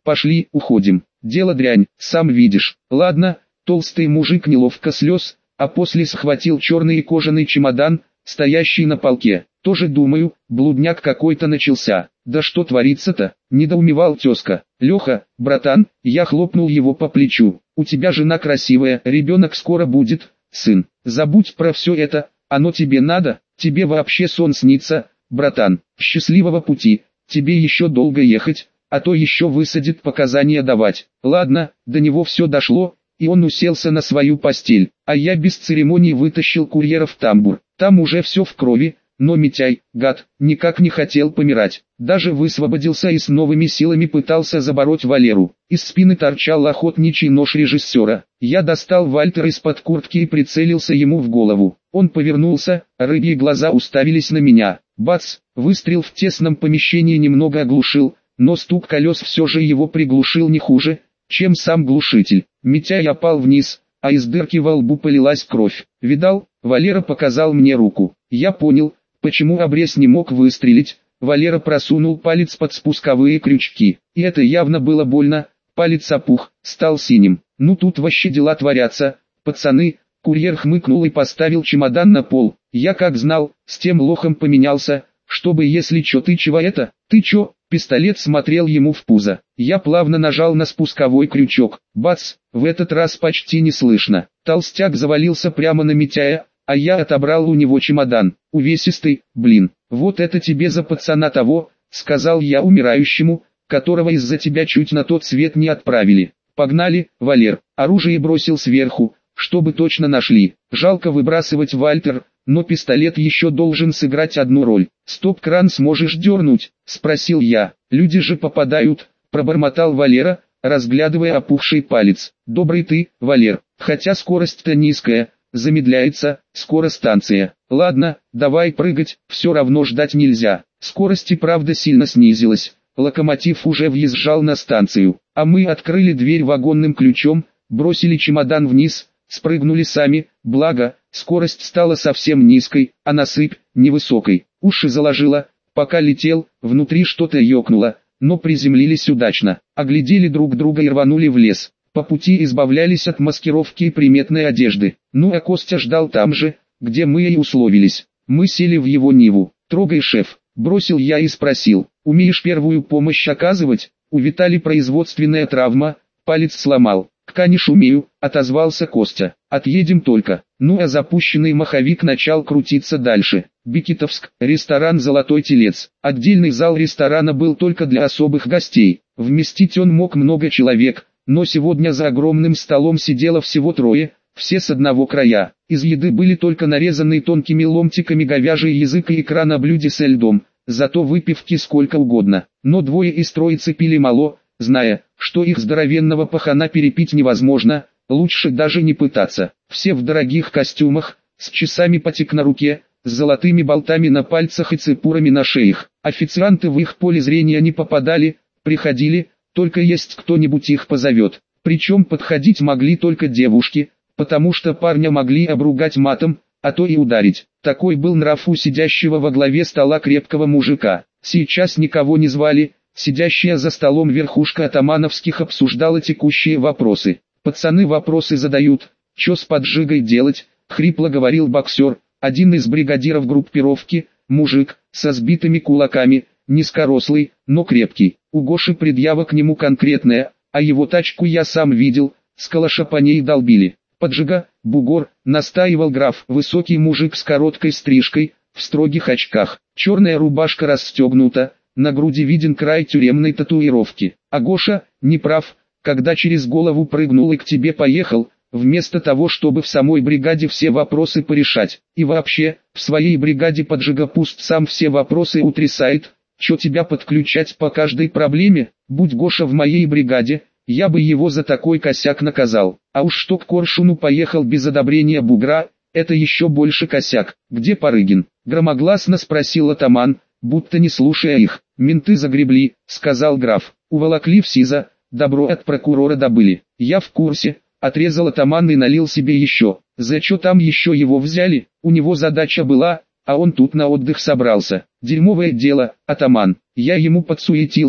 S1: Пошли, уходим. Дело дрянь, сам видишь. Ладно, толстый мужик неловко слез, а после схватил черный кожаный чемодан, стоящий на полке. Тоже думаю, блудняк какой-то начался. Да что творится-то? Недоумевал тезка. Леха, братан, я хлопнул его по плечу. У тебя жена красивая, ребенок скоро будет, сын. Забудь про все это, оно тебе надо, тебе вообще сон снится, братан. Счастливого пути, тебе еще долго ехать, а то еще высадит показания давать. Ладно, до него все дошло, и он уселся на свою постель, а я без церемоний вытащил курьера в тамбур. Там уже все в крови, но Митяй, гад, никак не хотел помирать. Даже высвободился и с новыми силами пытался забороть Валеру. Из спины торчал охотничий нож режиссера. Я достал Вальтер из-под куртки и прицелился ему в голову. Он повернулся, рыбьи глаза уставились на меня. Бац, выстрел в тесном помещении немного оглушил, но стук колес все же его приглушил не хуже, чем сам глушитель. Митяй опал вниз, а из дырки во лбу полилась кровь. Видал, Валера показал мне руку. Я понял, почему обрез не мог выстрелить. Валера просунул палец под спусковые крючки, и это явно было больно. Палец опух, стал синим. Ну тут вообще дела творятся, пацаны. Курьер хмыкнул и поставил чемодан на пол. Я как знал, с тем лохом поменялся, чтобы если чё ты чего это, ты чё? Пистолет смотрел ему в пузо. Я плавно нажал на спусковой крючок. Бац, в этот раз почти не слышно. Толстяк завалился прямо на Митяя, а я отобрал у него чемодан. Увесистый, блин. Вот это тебе за пацана того, сказал я умирающему, которого из-за тебя чуть на тот свет не отправили. Погнали, Валер. Оружие бросил сверху, чтобы точно нашли. Жалко выбрасывать Вальтер, но пистолет еще должен сыграть одну роль. «Стоп-кран сможешь дернуть?» – спросил я. «Люди же попадают», – пробормотал Валера, разглядывая опухший палец. «Добрый ты, Валер, хотя скорость-то низкая, замедляется, скоро станция. Ладно, давай прыгать, все равно ждать нельзя». Скорость и правда сильно снизилась, локомотив уже въезжал на станцию, а мы открыли дверь вагонным ключом, бросили чемодан вниз, спрыгнули сами, благо, скорость стала совсем низкой, а насыпь – невысокой. Уши заложило, пока летел, внутри что-то ёкнуло, но приземлились удачно. Оглядели друг друга и рванули в лес. По пути избавлялись от маскировки и приметной одежды. Ну а Костя ждал там же, где мы и условились. Мы сели в его Ниву. «Трогай, шеф», – бросил я и спросил. «Умеешь первую помощь оказывать?» У Витали производственная травма, палец сломал. «Каниш умею», — отозвался Костя. «Отъедем только». Ну а запущенный маховик начал крутиться дальше. Бекетовск, ресторан «Золотой телец». Отдельный зал ресторана был только для особых гостей. Вместить он мог много человек, но сегодня за огромным столом сидело всего трое, все с одного края. Из еды были только нарезанные тонкими ломтиками говяжий язык и икра на блюде со льдом, зато выпивки сколько угодно. Но двое из троицы пили мало, зная, что их здоровенного пахана перепить невозможно, лучше даже не пытаться. Все в дорогих костюмах, с часами потик на руке, с золотыми болтами на пальцах и цепурами на шеях. Официанты в их поле зрения не попадали, приходили, только есть кто-нибудь их позовет. Причем подходить могли только девушки, потому что парня могли обругать матом, а то и ударить. Такой был нрав у сидящего во главе стола крепкого мужика. Сейчас никого не звали. Сидящая за столом верхушка атамановских обсуждала текущие вопросы. «Пацаны вопросы задают, чё с поджигой делать?» — хрипло говорил боксер, один из бригадиров группировки, мужик, со сбитыми кулаками, низкорослый, но крепкий. У Гоши предъява к нему конкретная, а его тачку я сам видел, с калаша по ней долбили. «Поджига, бугор», — настаивал граф, высокий мужик с короткой стрижкой, в строгих очках, черная рубашка расстегнута, на груди виден край тюремной татуировки. А Гоша, не прав, когда через голову прыгнул и к тебе поехал, вместо того чтобы в самой бригаде все вопросы порешать. И вообще, в своей бригаде поджига пусть сам все вопросы утрясает, чё тебя подключать по каждой проблеме? Будь Гоша в моей бригаде, я бы его за такой косяк наказал. А уж что к Коршуну поехал без одобрения бугра, это еще больше косяк. «Где Парыгин?» — громогласно спросил атаман, будто не слушая их. «Менты загребли», — сказал граф. «Уволокли в СИЗО, добро от прокурора добыли». «Я в курсе», — отрезал атаман и налил себе еще. «За чё там еще его взяли? У него задача была, а он тут на отдых собрался. Дерьмовое дело, атаман». Я ему подсуетился,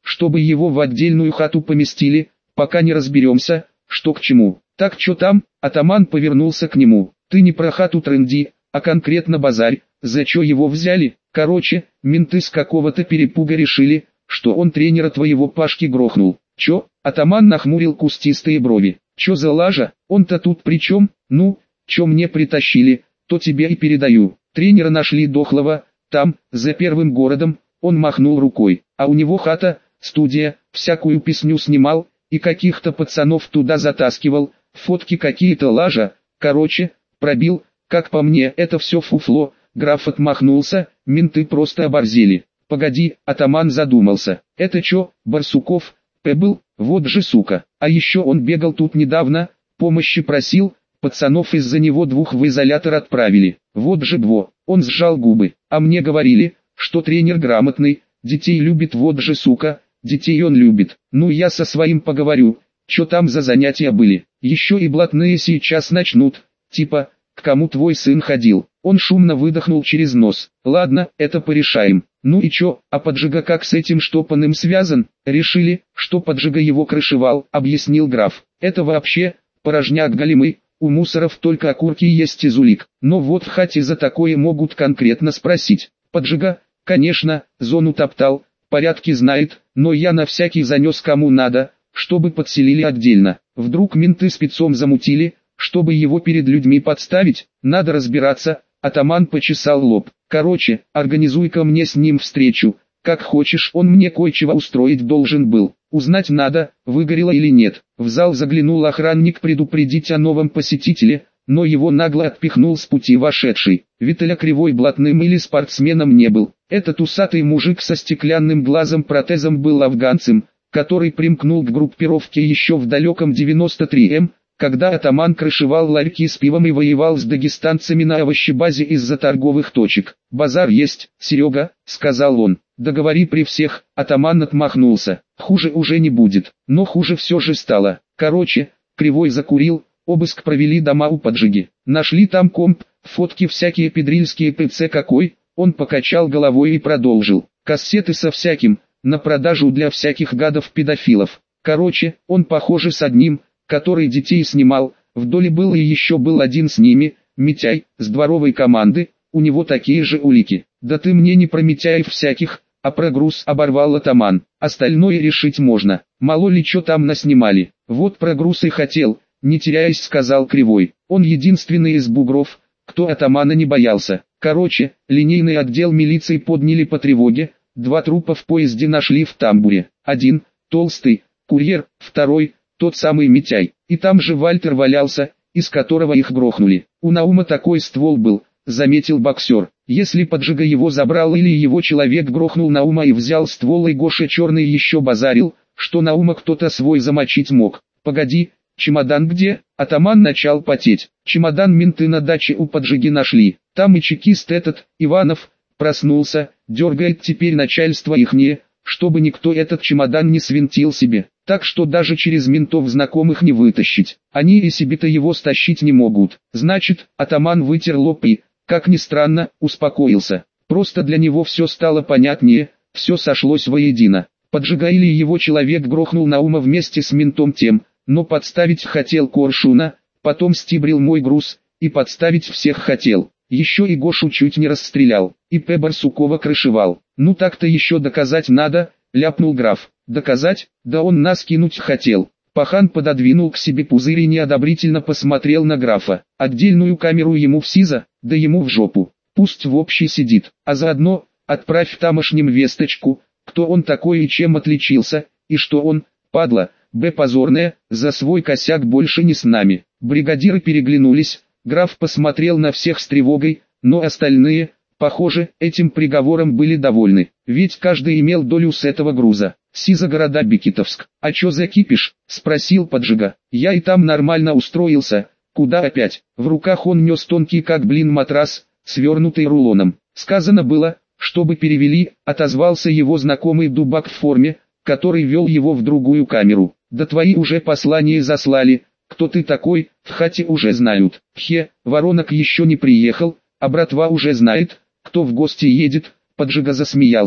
S1: чтобы его в отдельную хату поместили, пока не разберемся, что к чему. Так что там? Атаман повернулся к нему. Ты не про хату трынди, а конкретно базарь. За что его взяли? Короче, менты с какого-то перепуга решили, что он тренера твоего Пашки грохнул. Чё? Атаман нахмурил кустистые брови. Чё за лажа? Он-то тут при чем? Ну, чё мне притащили, то тебе и передаю. Тренера нашли дохлого, там, за первым городом, он махнул рукой. А у него хата, студия, всякую песню снимал, и каких-то пацанов туда затаскивал, фотки какие-то лажа. Короче, пробил, как по мне это все фуфло. Граф отмахнулся, менты просто оборзели. Погоди, атаман задумался. Это чё, Барсуков? Был, вот же сука. А еще он бегал тут недавно, помощи просил, пацанов из-за него 2 в изолятор отправили. Вот же бво, он сжал губы. А мне говорили, что тренер грамотный, детей любит, вот же сука, детей он любит. Ну я со своим поговорю, чё там за занятия были. Еще и блатные сейчас начнут, типа, к кому твой сын ходил. Он шумно выдохнул через нос. Ладно, это порешаем. Ну и чё, а Поджига как с этим штопанным связан? Решили, что Поджига его крышевал, объяснил граф. Это вообще, порожняк голимый, у мусоров только окурки есть из улик. Но вот в хате за такое могут конкретно спросить. Поджига, конечно, зону топтал, порядки знает, но я на всякий занес кому надо, чтобы подселили отдельно. Вдруг менты спецом замутили, чтобы его перед людьми подставить, надо разбираться. Атаман почесал лоб. Короче, организуй-ка мне с ним встречу, как хочешь, он мне кое-чего устроить должен был. Узнать надо, выгорело или нет. В зал заглянул охранник предупредить о новом посетителе, но его нагло отпихнул с пути вошедший. Виталя кривой блатным или спортсменом не был. Этот усатый мужик со стеклянным глазом-протезом был афганцем, который примкнул к группировке еще в далеком 93-м, когда атаман крышевал ларьки с пивом и воевал с дагестанцами на овощебазе из-за торговых точек. «Базар есть, Серега», — сказал он. «Договори при всех», — атаман отмахнулся. «Хуже уже не будет». Но хуже все же стало. Короче, Кривой закурил, обыск провели дома у Поджиги. Нашли там комп, фотки всякие педрильские ПЦ какой, он покачал головой и продолжил. Кассеты со всяким, на продажу для всяких гадов-педофилов. Короче, он похоже с одним, который детей снимал, в доле был и еще был один с ними, Митяй, с дворовой команды, у него такие же улики. Да ты мне не про Митяев всяких, а про груз, оборвал атаман, остальное решить можно, мало ли что там наснимали. Вот про груз и хотел, не теряясь сказал Кривой, он единственный из бугров, кто атамана не боялся. Короче, линейный отдел милиции подняли по тревоге, 2 трупа в поезде нашли в тамбуре, один, толстый, курьер, второй, тот самый Митяй, и там же Вальтер валялся, из которого их грохнули. У Наума такой ствол был, заметил боксер. Если Поджига его забрал или его человек грохнул Наума и взял ствол, и Гоша Черный еще базарил, что Наума кто-то свой замочить мог. Погоди, чемодан где? Атаман начал потеть. Чемодан менты на даче у Поджиги нашли. Там и чекист этот, Иванов, проснулся, дергает теперь начальство ихнее, чтобы никто этот чемодан не свинтил себе. Так что даже через ментов знакомых не вытащить. Они и себе-то его стащить не могут. Значит, атаман вытер лоб и, как ни странно, успокоился. Просто для него все стало понятнее, все сошлось воедино. Поджига или его человек грохнул Наума вместе с ментом тем, но подставить хотел Коршуна, потом стибрил мой груз, и подставить всех хотел. Еще и Гошу чуть не расстрелял, и П. Барсукова крышевал. Ну так-то еще доказать надо, ляпнул граф. Доказать? Да он нас кинуть хотел. Пахан пододвинул к себе пузырь и неодобрительно посмотрел на графа. Отдельную камеру ему в СИЗО, да ему в жопу. Пусть в общей сидит, а заодно, отправь тамошним весточку, кто он такой и чем отличился, и что он, падла, позорная, за свой косяк больше не с нами. Бригадиры переглянулись, граф посмотрел на всех с тревогой, но остальные, похоже, этим приговором были довольны, ведь каждый имел долю с этого груза. СИЗО города Бекетовск. А чё за кипиш? Спросил Поджига. Я и там нормально устроился. Куда опять? В руках он нес тонкий как блин матрас, свернутый рулоном. Сказано было, чтобы перевели, отозвался его знакомый дубак в форме, который вел его в другую камеру. Да твои уже послание заслали. Кто ты такой, в хате уже знают. Воронок еще не приехал, а братва уже знает, кто в гости едет. Поджига засмеялся.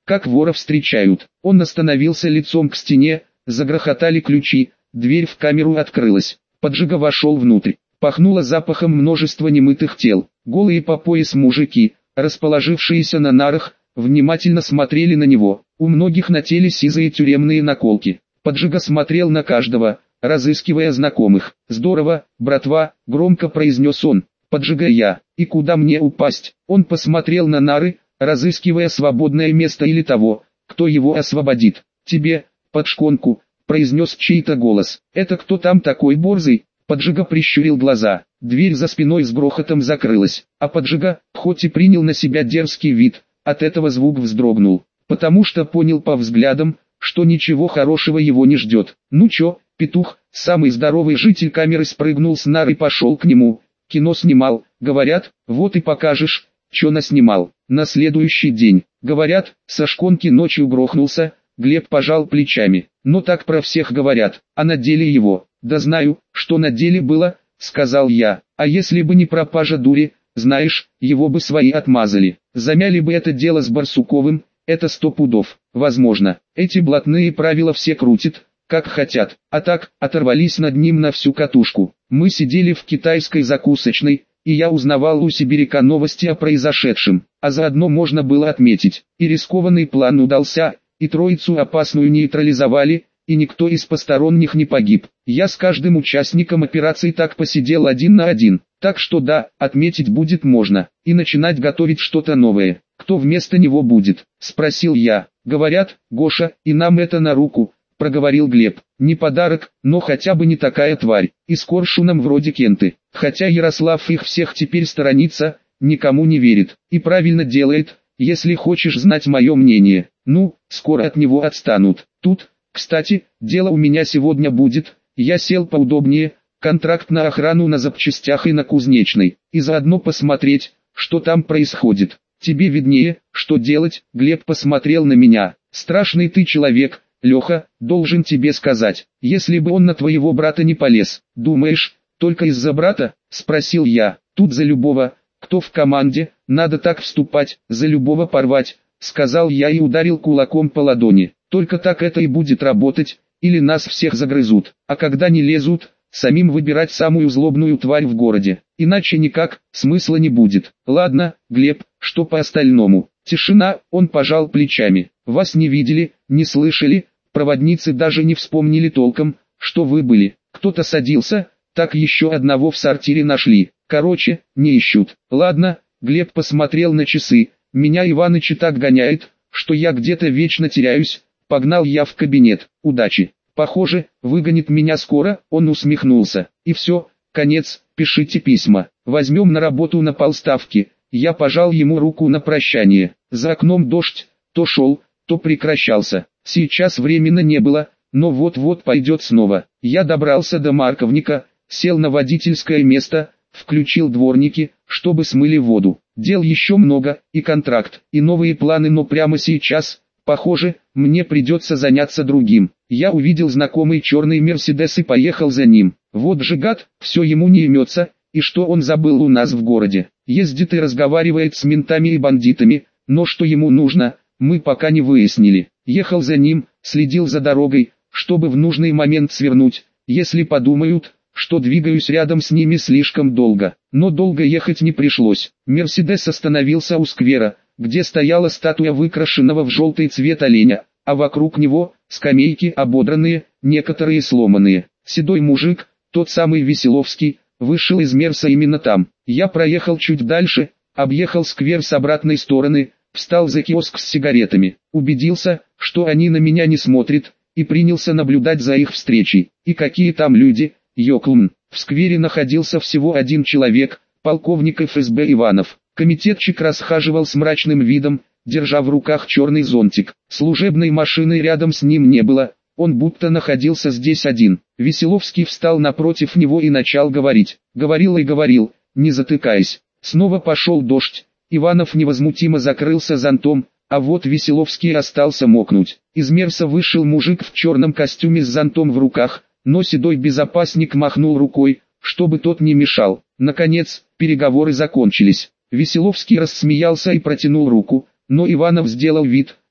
S1: как вора встречают. Он остановился лицом к стене, загрохотали ключи, дверь в камеру открылась. Поджига вошел внутрь. Пахнуло запахом множества немытых тел. Голые по пояс мужики, расположившиеся на нарах, внимательно смотрели на него. У многих на теле сизые тюремные наколки. Поджига смотрел на каждого, разыскивая знакомых. «Здорово, братва», — громко произнес он. «Поджига я. И куда мне упасть?» Он посмотрел на нары, разыскивая свободное место или того, кто его освободит. «Тебе, под шконку», — произнес чей-то голос. «Это кто там такой борзый?» Поджига прищурил глаза. Дверь за спиной с грохотом закрылась, а Поджига, хоть и принял на себя дерзкий вид, от этого звук вздрогнул, потому что понял по взглядам, что ничего хорошего его не ждет. «Ну чё, петух?» Самый здоровый житель камеры спрыгнул с нар и пошел к нему. «Кино снимал, говорят, вот и покажешь, чё наснимал». На следующий день, говорят, со шконки ночью грохнулся. Глеб пожал плечами. «Но так про всех говорят, а на деле его...» «Да знаю, что на деле было», — сказал я. «А если бы не пропажа дури, знаешь, его бы свои отмазали. Замяли бы это дело с Барсуковым, это 100 пудов. Возможно, эти блатные правила все крутят, как хотят, а так, оторвались над ним на всю катушку. Мы сидели в китайской закусочной, и я узнавал у сибиряка новости о произошедшем, а заодно можно было отметить, и рискованный план удался, и троицу опасную нейтрализовали, и никто из посторонних не погиб. Я с каждым участником операции так посидел 1 на 1, так что да, отметить будет можно, и начинать готовить что-то новое. Кто вместо него будет?» — спросил я. «Говорят, Гоша, и нам это на руку», — проговорил Глеб. «Не подарок, но хотя бы не такая тварь, и с коршуном вроде Кенты. Хотя Ярослав их всех теперь сторонится, никому не верит, и правильно делает, если хочешь знать мое мнение. Ну, скоро от него отстанут. Тут, кстати, дело у меня сегодня будет». Я сел поудобнее, контракт на охрану на запчастях и на кузнечной, и заодно посмотреть, что там происходит. «Тебе виднее, что делать», — Глеб посмотрел на меня. «Страшный ты человек, Леха, должен тебе сказать, если бы он на твоего брата не полез». «Думаешь, только из-за брата?» — спросил я. «Тут за любого, кто в команде, надо так вступать, за любого порвать», — сказал я и ударил кулаком по ладони. «Только так это и будет работать, или нас всех загрызут, а когда не лезут, самим выбирать самую злобную тварь в городе, иначе никак, смысла не будет». «Ладно, Глеб, что по остальному?» Тишина, он пожал плечами. «Вас не видели, не слышали, проводницы даже не вспомнили толком, что вы были. Кто-то садился, так еще одного в сортире нашли. Короче, не ищут». «Ладно», Глеб посмотрел на часы, «меня Иваныч и так гоняет, что я где-то вечно теряюсь». Погнал я в кабинет. «Удачи. Похоже, выгонит меня скоро», он усмехнулся. «И все, конец, пишите письма. Возьмем на работу на полставки». Я пожал ему руку на прощание. За окном дождь, то шел, то прекращался. Сейчас временно не было, но вот-вот пойдет снова. Я добрался до Марковника, сел на водительское место, включил дворники, чтобы смыли воду. Дел еще много, и контракт, и новые планы, но прямо сейчас, похоже, мне придется заняться другим. Я увидел знакомый черный Мерседес и поехал за ним. Вот же гад, все ему не имется, и что он забыл у нас в городе. Ездит и разговаривает с ментами и бандитами, но что ему нужно, мы пока не выяснили. Ехал за ним, следил за дорогой, чтобы в нужный момент свернуть, если подумают, что двигаюсь рядом с ними слишком долго. Но долго ехать не пришлось. Мерседес остановился у сквера, где стояла статуя выкрашенного в желтый цвет оленя, а вокруг него скамейки ободранные, некоторые сломанные. Седой мужик, тот самый Веселовский, вышел из Мерса именно там. Я проехал чуть дальше, объехал сквер с обратной стороны, встал за киоск с сигаретами, убедился, что они на меня не смотрят, и принялся наблюдать за их встречей. И какие там люди, ёклун. В сквере находился всего один человек, полковник ФСБ Иванов. Комитетчик расхаживал с мрачным видом, держа в руках черный зонтик. Служебной машины рядом с ним не было, он будто находился здесь один. Веселовский встал напротив него и начал говорить. Говорил и говорил, не затыкаясь. Снова пошел дождь. Иванов невозмутимо закрылся зонтом, а вот Веселовский остался мокнуть. Из Мерса вышел мужик в черном костюме с зонтом в руках, но седой безопасник махнул рукой, чтобы тот не мешал. Наконец, переговоры закончились. Веселовский рассмеялся и протянул руку, но Иванов сделал вид,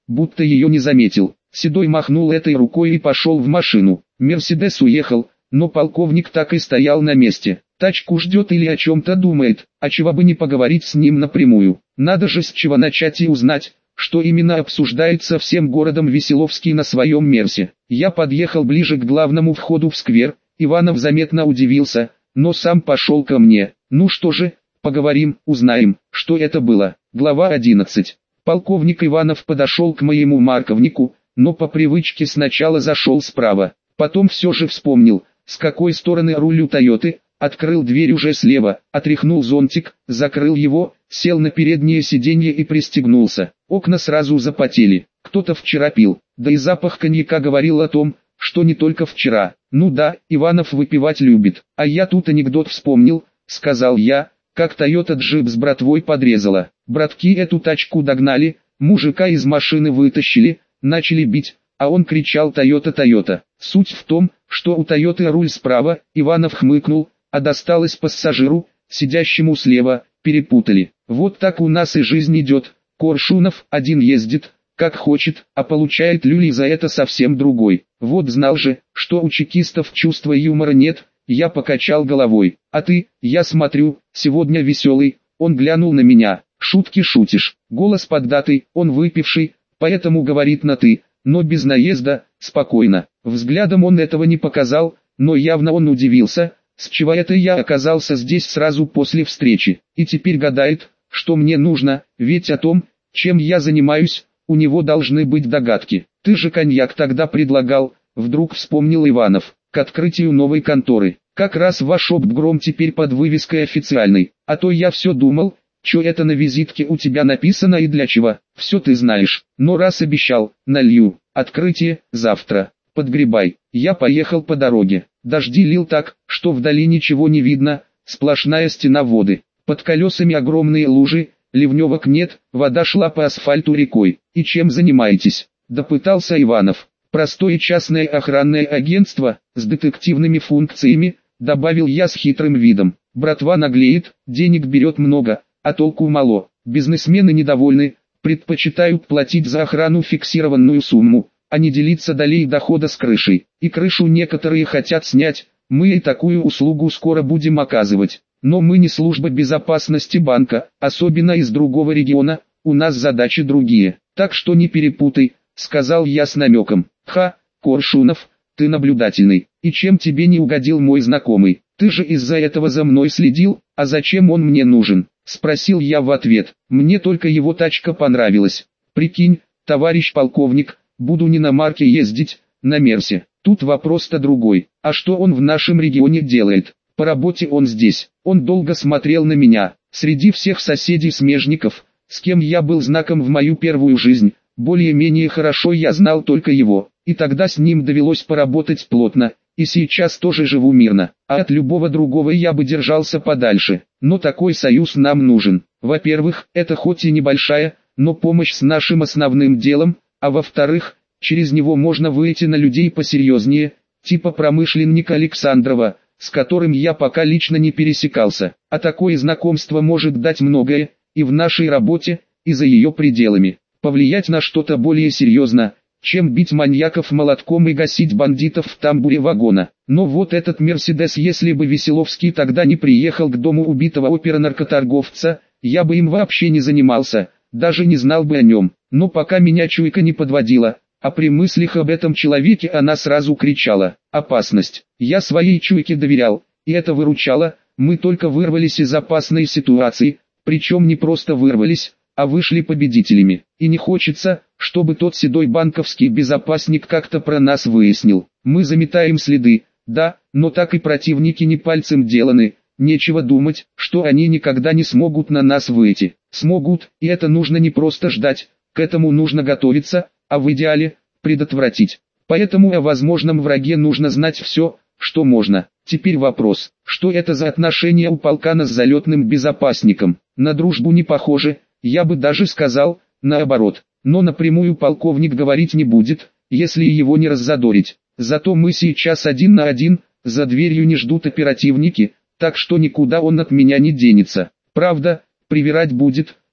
S1: будто ее не заметил. Седой махнул этой рукой и пошел в машину. Мерседес уехал, но полковник так и стоял на месте. Тачку ждет или о чем-то думает, а чего бы не поговорить с ним напрямую. Надо же с чего начать и узнать, что именно обсуждается всем городом Веселовский на своем Мерсе. Я подъехал ближе к главному входу в сквер. Иванов заметно удивился, но сам пошел ко мне. Ну что же, поговорим, узнаем, что это было. Глава 11. Полковник Иванов подошел к моему марковнику, но по привычке сначала зашел справа. Потом все же вспомнил, с какой стороны руль у Тойоты, открыл дверь уже слева, отряхнул зонтик, закрыл его, сел на переднее сиденье и пристегнулся. Окна сразу запотели. Кто-то вчера пил, да и запах коньяка говорил о том, что не только вчера. Ну да, Иванов выпивать любит. А я тут анекдот вспомнил, сказал я, как Тойота джип с братвой подрезала. Братки эту тачку догнали, мужика из машины вытащили, начали бить, а он кричал «Тойота, Тойота». Суть в том, что у Тойоты руль справа, Иванов хмыкнул, а досталось пассажиру, сидящему слева, перепутали. Вот так у нас и жизнь идет. Коршунов один ездит, как хочет, а получает люлей за это совсем другой. Вот знал же, что у чекистов чувства юмора нет. Я покачал головой. А ты, я смотрю, сегодня веселый. Он глянул на меня. Шутки шутишь. Голос поддатый, он выпивший, поэтому говорит на «ты», но без наезда, спокойно. Взглядом он этого не показал, но явно он удивился, с чего это я оказался здесь сразу после встречи. И теперь гадает, что мне нужно, ведь о том, чем я занимаюсь, у него должны быть догадки. Ты же коньяк тогда предлагал, вдруг вспомнил Иванов, к открытию новой конторы. Как раз ваш обгром теперь под вывеской официальной. А то я все думал, что это на визитке у тебя написано и для чего. Все ты знаешь. Но раз обещал, налью. Открытие завтра. Подгребай. Я поехал по дороге. Дожди лил так, что вдали ничего не видно, сплошная стена воды. Под колесами огромные лужи, ливневок нет, вода шла по асфальту рекой. И чем занимаетесь? Допытался Иванов. Простое частное охранное агентство, с детективными функциями, добавил я с хитрым видом. Братва наглеет, денег берет много, а толку мало. Бизнесмены недовольны, предпочитают платить за охрану фиксированную сумму, а не делиться долей дохода с крышей. И крышу некоторые хотят снять, мы и такую услугу скоро будем оказывать. Но мы не служба безопасности банка, особенно из другого региона, у нас задачи другие. Так что не перепутай, сказал я с намеком. Ха, Коршунов, ты наблюдательный. И чем тебе не угодил мой знакомый? Ты же из-за этого за мной следил, а зачем он мне нужен? Спросил я в ответ. Мне только его тачка понравилась. Прикинь, товарищ полковник, буду не на марке ездить, на Мерсе. Тут вопрос-то другой. А что он в нашем регионе делает? По работе он здесь. Он долго смотрел на меня. Среди всех соседей-смежников, с кем я был знаком в мою первую жизнь, более-менее хорошо я знал только его. И тогда с ним довелось поработать плотно. И сейчас тоже живу мирно, а от любого другого я бы держался подальше. Но такой союз нам нужен. Во-первых, это хоть и небольшая, но помощь с нашим основным делом, а во-вторых, через него можно выйти на людей посерьезнее, типа промышленника Александрова, с которым я пока лично не пересекался. А такое знакомство может дать многое, и в нашей работе, и за ее пределами. Повлиять на что-то более серьезно, чем бить маньяков молотком и гасить бандитов в тамбуре вагона. Но вот этот Мерседес, если бы Веселовский тогда не приехал к дому убитого опера-наркоторговца, я бы им вообще не занимался, даже не знал бы о нем. Но пока меня чуйка не подводила, а при мыслях об этом человеке она сразу кричала: «Опасность!». Я своей чуйке доверял, и это выручало. Мы только вырвались из опасной ситуации, причем не просто вырвались, а вышли победителями. И не хочется, чтобы тот седой банковский безопасник как-то про нас выяснил. Мы заметаем следы, да, но так и противники не пальцем деланы. Нечего думать, что они никогда не смогут на нас выйти. Смогут, и это нужно не просто ждать, к этому нужно готовиться, а в идеале, предотвратить. Поэтому о возможном враге нужно знать все, что можно. Теперь вопрос, что это за отношения у полкана с залетным безопасником? На дружбу не похоже. Я бы даже сказал, наоборот, но напрямую полковник говорить не будет, если его не раззадорить. Зато мы сейчас один на один, за дверью не ждут оперативники, так что никуда он от меня не денется. Правда, привирать будет,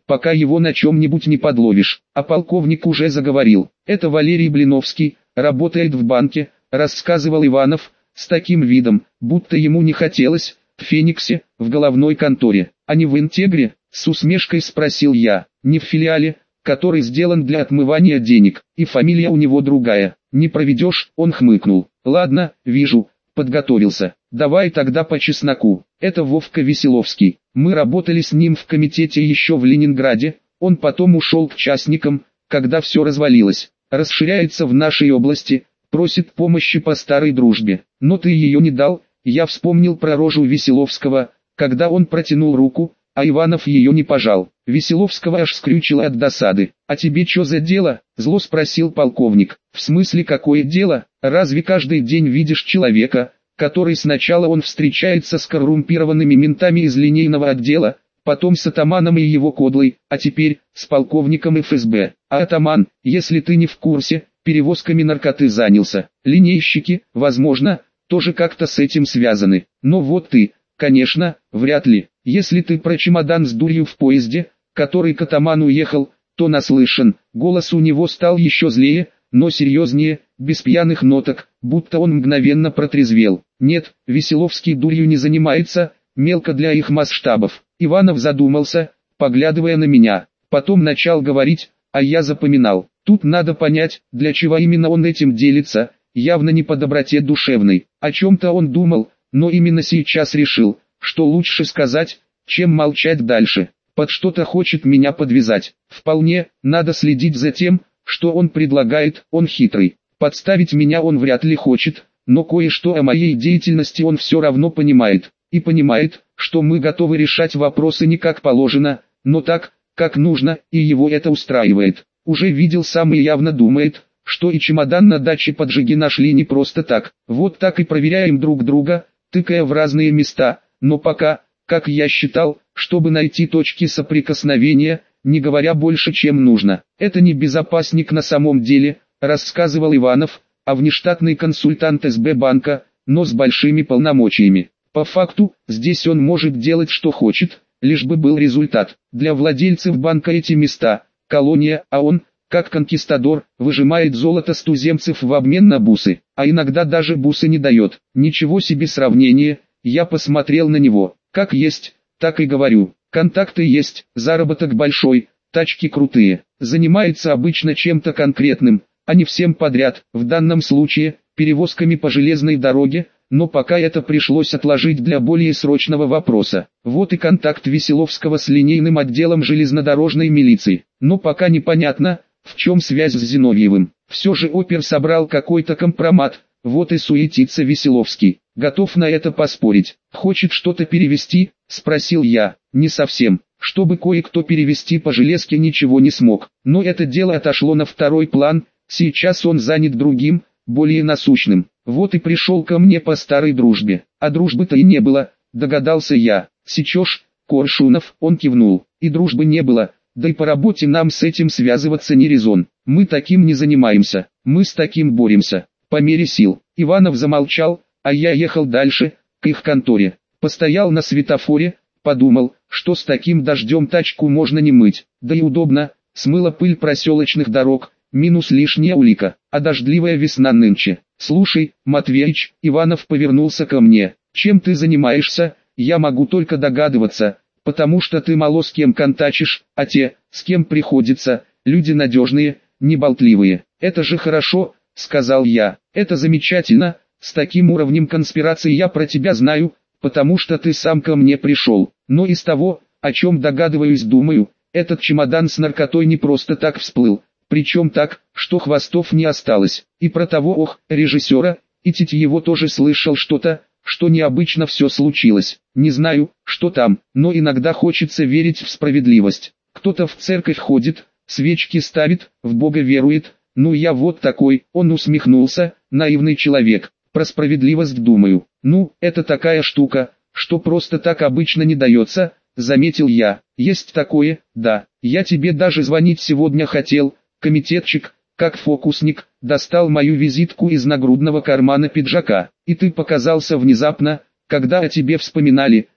S1: пока его на чем-нибудь не подловишь. А полковник уже заговорил. Это Валерий Блиновский, работает в банке, рассказывал Иванов, с таким видом, будто ему не хотелось, в Фениксе, в головной конторе, а не в Интегре, с усмешкой спросил я. Не в филиале, который сделан для отмывания денег, и фамилия у него другая. Не проведешь, он хмыкнул. Ладно, вижу, подготовился. Давай тогда по чесноку. Это Вовка Веселовский. Мы работали с ним в комитете еще в Ленинграде, он потом ушел к частникам, когда все развалилось. Расширяется в нашей области, просит помощи по старой дружбе. Но ты ее не дал, я вспомнил про рожу Веселовского, когда он протянул руку, а Иванов ее не пожал. Веселовского аж скрючило от досады. «А тебе что за дело?» – зло спросил полковник. «В смысле какое дело? Разве каждый день видишь человека, который сначала он встречается с коррумпированными ментами из линейного отдела, потом с атаманом и его кодлой, а теперь с полковником ФСБ. А атаман, если ты не в курсе, перевозками наркоты занялся. Линейщики, возможно, тоже как-то с этим связаны. Но вот ты, конечно, вряд ли. Если ты про чемодан с дурью в поезде, который к атаману уехал, то наслышан». Голос у него стал еще злее, но серьезнее, без пьяных ноток, будто он мгновенно протрезвел. «Нет, Веселовский дурью не занимается, мелко для их масштабов». Иванов задумался, поглядывая на меня. Потом начал говорить, а я запоминал. Тут надо понять, для чего именно он этим делится, явно не по доброте душевной. О чем-то он думал, но именно сейчас решил, что лучше сказать, чем молчать дальше. Под что-то хочет меня подвязать. Вполне, надо следить за тем, что он предлагает, он хитрый. Подставить меня он вряд ли хочет, но кое-что о моей деятельности он все равно понимает. И понимает, что мы готовы решать вопросы не как положено, но так, как нужно, и его это устраивает. Уже видел сам и явно думает, что и чемодан на даче поджоги нашли не просто так. Вот так и проверяем друг друга, тыкая в разные места, но пока, как я считал, чтобы найти точки соприкосновения, не говоря больше чем нужно. Это не безопасник на самом деле, рассказывал Иванов, а внештатный консультант СБ банка, но с большими полномочиями. По факту, здесь он может делать что хочет, лишь бы был результат. Для владельцев банка эти места – колония, а он, как конкистадор, выжимает золото с туземцев в обмен на бусы, а иногда даже бусы не дает. Ничего себе сравнение, я посмотрел на него. Как есть, так и говорю. Контакты есть, заработок большой, тачки крутые. Занимается обычно чем-то конкретным, а не всем подряд, в данном случае, перевозками по железной дороге, но пока это пришлось отложить для более срочного вопроса. Вот и контакт Веселовского с линейным отделом железнодорожной милиции. Но пока непонятно, в чем связь с Зиновьевым. Все же опер собрал какой-то компромат, вот и суетится Веселовский. Готов на это поспорить. Хочет что-то перевести? Спросил я. Не совсем. Чтобы кое-кто перевести по железке ничего не смог. Но это дело отошло на второй план, сейчас он занят другим, более насущным. Вот и пришел ко мне по старой дружбе. А дружбы-то и не было, догадался я. Сечешь, Коршунов? Он кивнул. И дружбы не было, да и по работе нам с этим связываться не резон. Мы таким не занимаемся, мы с таким боремся. По мере сил. Иванов замолчал, а я ехал дальше, к их конторе. Постоял на светофоре, подумал, что с таким дождем тачку можно не мыть. Да и удобно, смыла пыль проселочных дорог, минус лишняя улика. А дождливая весна нынче. «Слушай, Матвеич», Иванов повернулся ко мне, «чем ты занимаешься? Я могу только догадываться, потому что ты мало с кем контачишь, а те, с кем приходится, люди надежные, не болтливые». «Это же хорошо», — сказал я, «это замечательно, с таким уровнем конспирации я про тебя знаю, потому что ты сам ко мне пришел. Но из того, о чем догадываюсь, думаю, этот чемодан с наркотой не просто так всплыл. Причем так, что хвостов не осталось. И про того режиссера, и Титьево тоже слышал что-то, что необычно все случилось. Не знаю, что там, но иногда хочется верить в справедливость. Кто-то в церковь ходит, свечки ставит, в Бога верует. Ну я вот такой, он усмехнулся, наивный человек. Про справедливость думаю. Ну, это такая штука, что просто так обычно не дается, заметил я. Есть такое, да. Я тебе даже звонить сегодня хотел. Комитетчик, как фокусник, достал мою визитку из нагрудного кармана пиджака. И ты показался внезапно, когда о тебе вспоминали,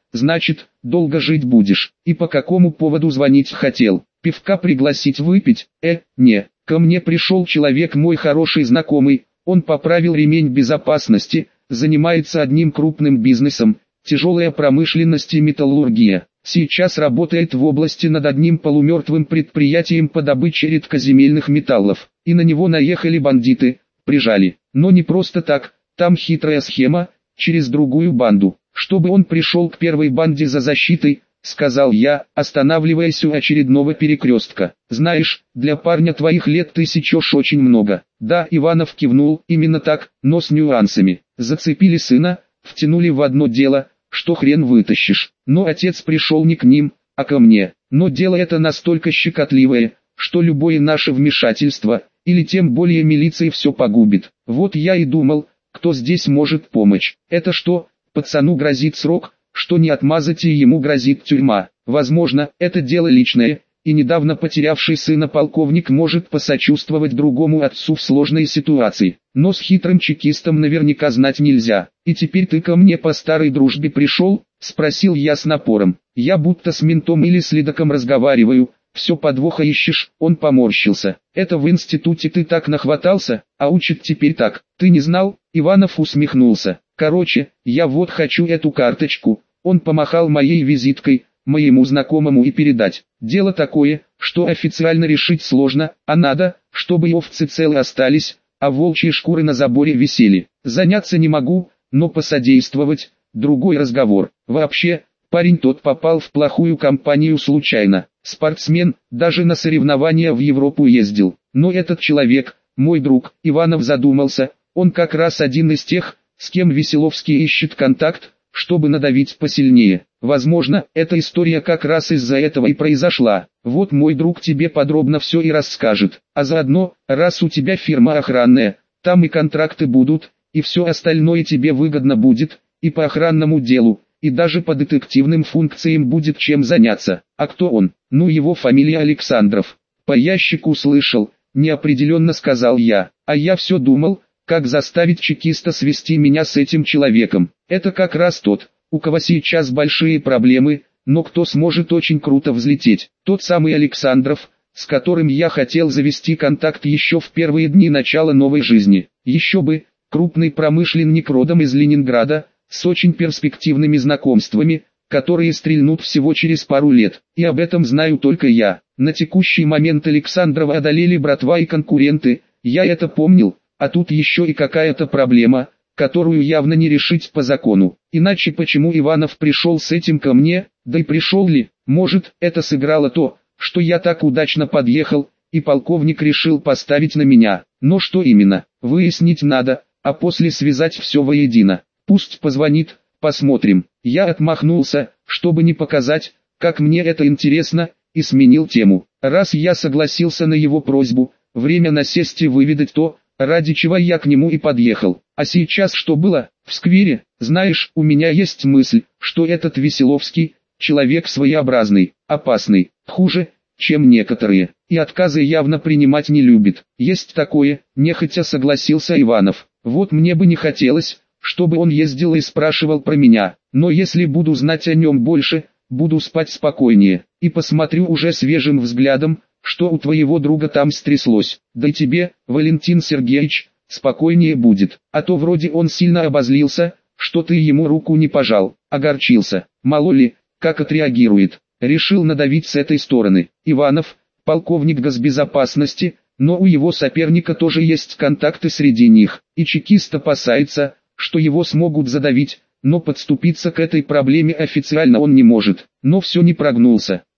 S1: значит, долго жить будешь. И по какому поводу звонить хотел? Пивка пригласить выпить? Не. Ко мне пришел человек, мой хороший знакомый, он поправил ремень безопасности, занимается одним крупным бизнесом, тяжелая промышленность и металлургия. Сейчас работает в области над одним полумертвым предприятием по добыче редкоземельных металлов. И на него наехали бандиты, прижали. Но не просто так, там хитрая схема, через другую банду. Чтобы он пришел к первой банде за защитой, сказал я, останавливаясь у очередного перекрестка. Знаешь, для парня твоих лет ты сечешь очень много. Да, Иванов кивнул, именно так, но с нюансами. Зацепили сына, втянули в одно дело, что хрен вытащишь. Но отец пришел не к ним, а ко мне. Но дело это настолько щекотливое, что любое наше вмешательство, или тем более милиция, все погубит. Вот я и думал, кто здесь может помочь. Это что, пацану грозит срок, что не отмазать и ему грозит тюрьма. Возможно, это дело личное, и недавно потерявший сына полковник может посочувствовать другому отцу в сложной ситуации. Но с хитрым чекистом наверняка знать нельзя. И теперь ты ко мне по старой дружбе пришел? Спросил я с напором. Я будто с ментом или следаком разговариваю. Все подвоха ищешь, он поморщился. Это в институте ты так нахватался, а учат теперь так. Ты не знал? Иванов усмехнулся. Короче, я вот хочу эту карточку. Он помахал моей визиткой, моему знакомому, и передать. Дело такое, что официально решить сложно, а надо, чтобы и овцы целы остались, а волчьи шкуры на заборе висели. Заняться не могу, но посодействовать – другой разговор. Вообще, парень тот попал в плохую компанию случайно. Спортсмен, даже на соревнования в Европу ездил. Но этот человек, мой друг, Иванов задумался, он как раз один из тех, с кем Веселовский ищет контакт, чтобы надавить посильнее. Возможно, эта история как раз из-за этого и произошла. Вот мой друг тебе подробно все и расскажет. А заодно, раз у тебя фирма охранная, там и контракты будут, и все остальное тебе выгодно будет, и по охранному делу, и даже по детективным функциям будет чем заняться. А кто он? Ну, его фамилия Александров. По ящику слышал, неопределенно сказал я. А я все думал, как заставить чекиста свести меня с этим человеком. Это как раз тот, у кого сейчас большие проблемы, но кто сможет очень круто взлететь. Тот самый Александров, с которым я хотел завести контакт еще в первые дни начала новой жизни. Еще бы, крупный промышленник родом из Ленинграда, с очень перспективными знакомствами, которые стрельнут всего через пару лет. И об этом знаю только я. На текущий момент Александрова одолели братва и конкуренты, я это помнил. А тут еще и какая-то проблема, которую явно не решить по закону. Иначе почему Иванов пришел с этим ко мне, да и пришел ли? Может, это сыграло то, что я так удачно подъехал, и полковник решил поставить на меня. Но что именно, выяснить надо, а после связать все воедино. Пусть позвонит, посмотрим. Я отмахнулся, чтобы не показать, как мне это интересно, и сменил тему. Раз я согласился на его просьбу, время насесть и выведать то, ради чего я к нему и подъехал. А сейчас что было? В сквере, знаешь, у меня есть мысль, что этот Веселовский, человек своеобразный, опасный, хуже, чем некоторые, и отказы явно принимать не любит. Есть такое, нехотя согласился Иванов. Вот мне бы не хотелось, чтобы он ездил и спрашивал про меня, но если буду знать о нем больше, буду спать спокойнее, и посмотрю уже свежим взглядом, что у твоего друга там стряслось. Да и тебе, Валентин Сергеевич, спокойнее будет, а то вроде он сильно обозлился, что ты ему руку не пожал, огорчился, мало ли, как отреагирует. Решил надавить с этой стороны. Иванов, полковник госбезопасности, но у его соперника тоже есть контакты среди них, и чекист опасается, что его смогут задавить, но подступиться к этой проблеме официально он не может. Но все не прогнулся.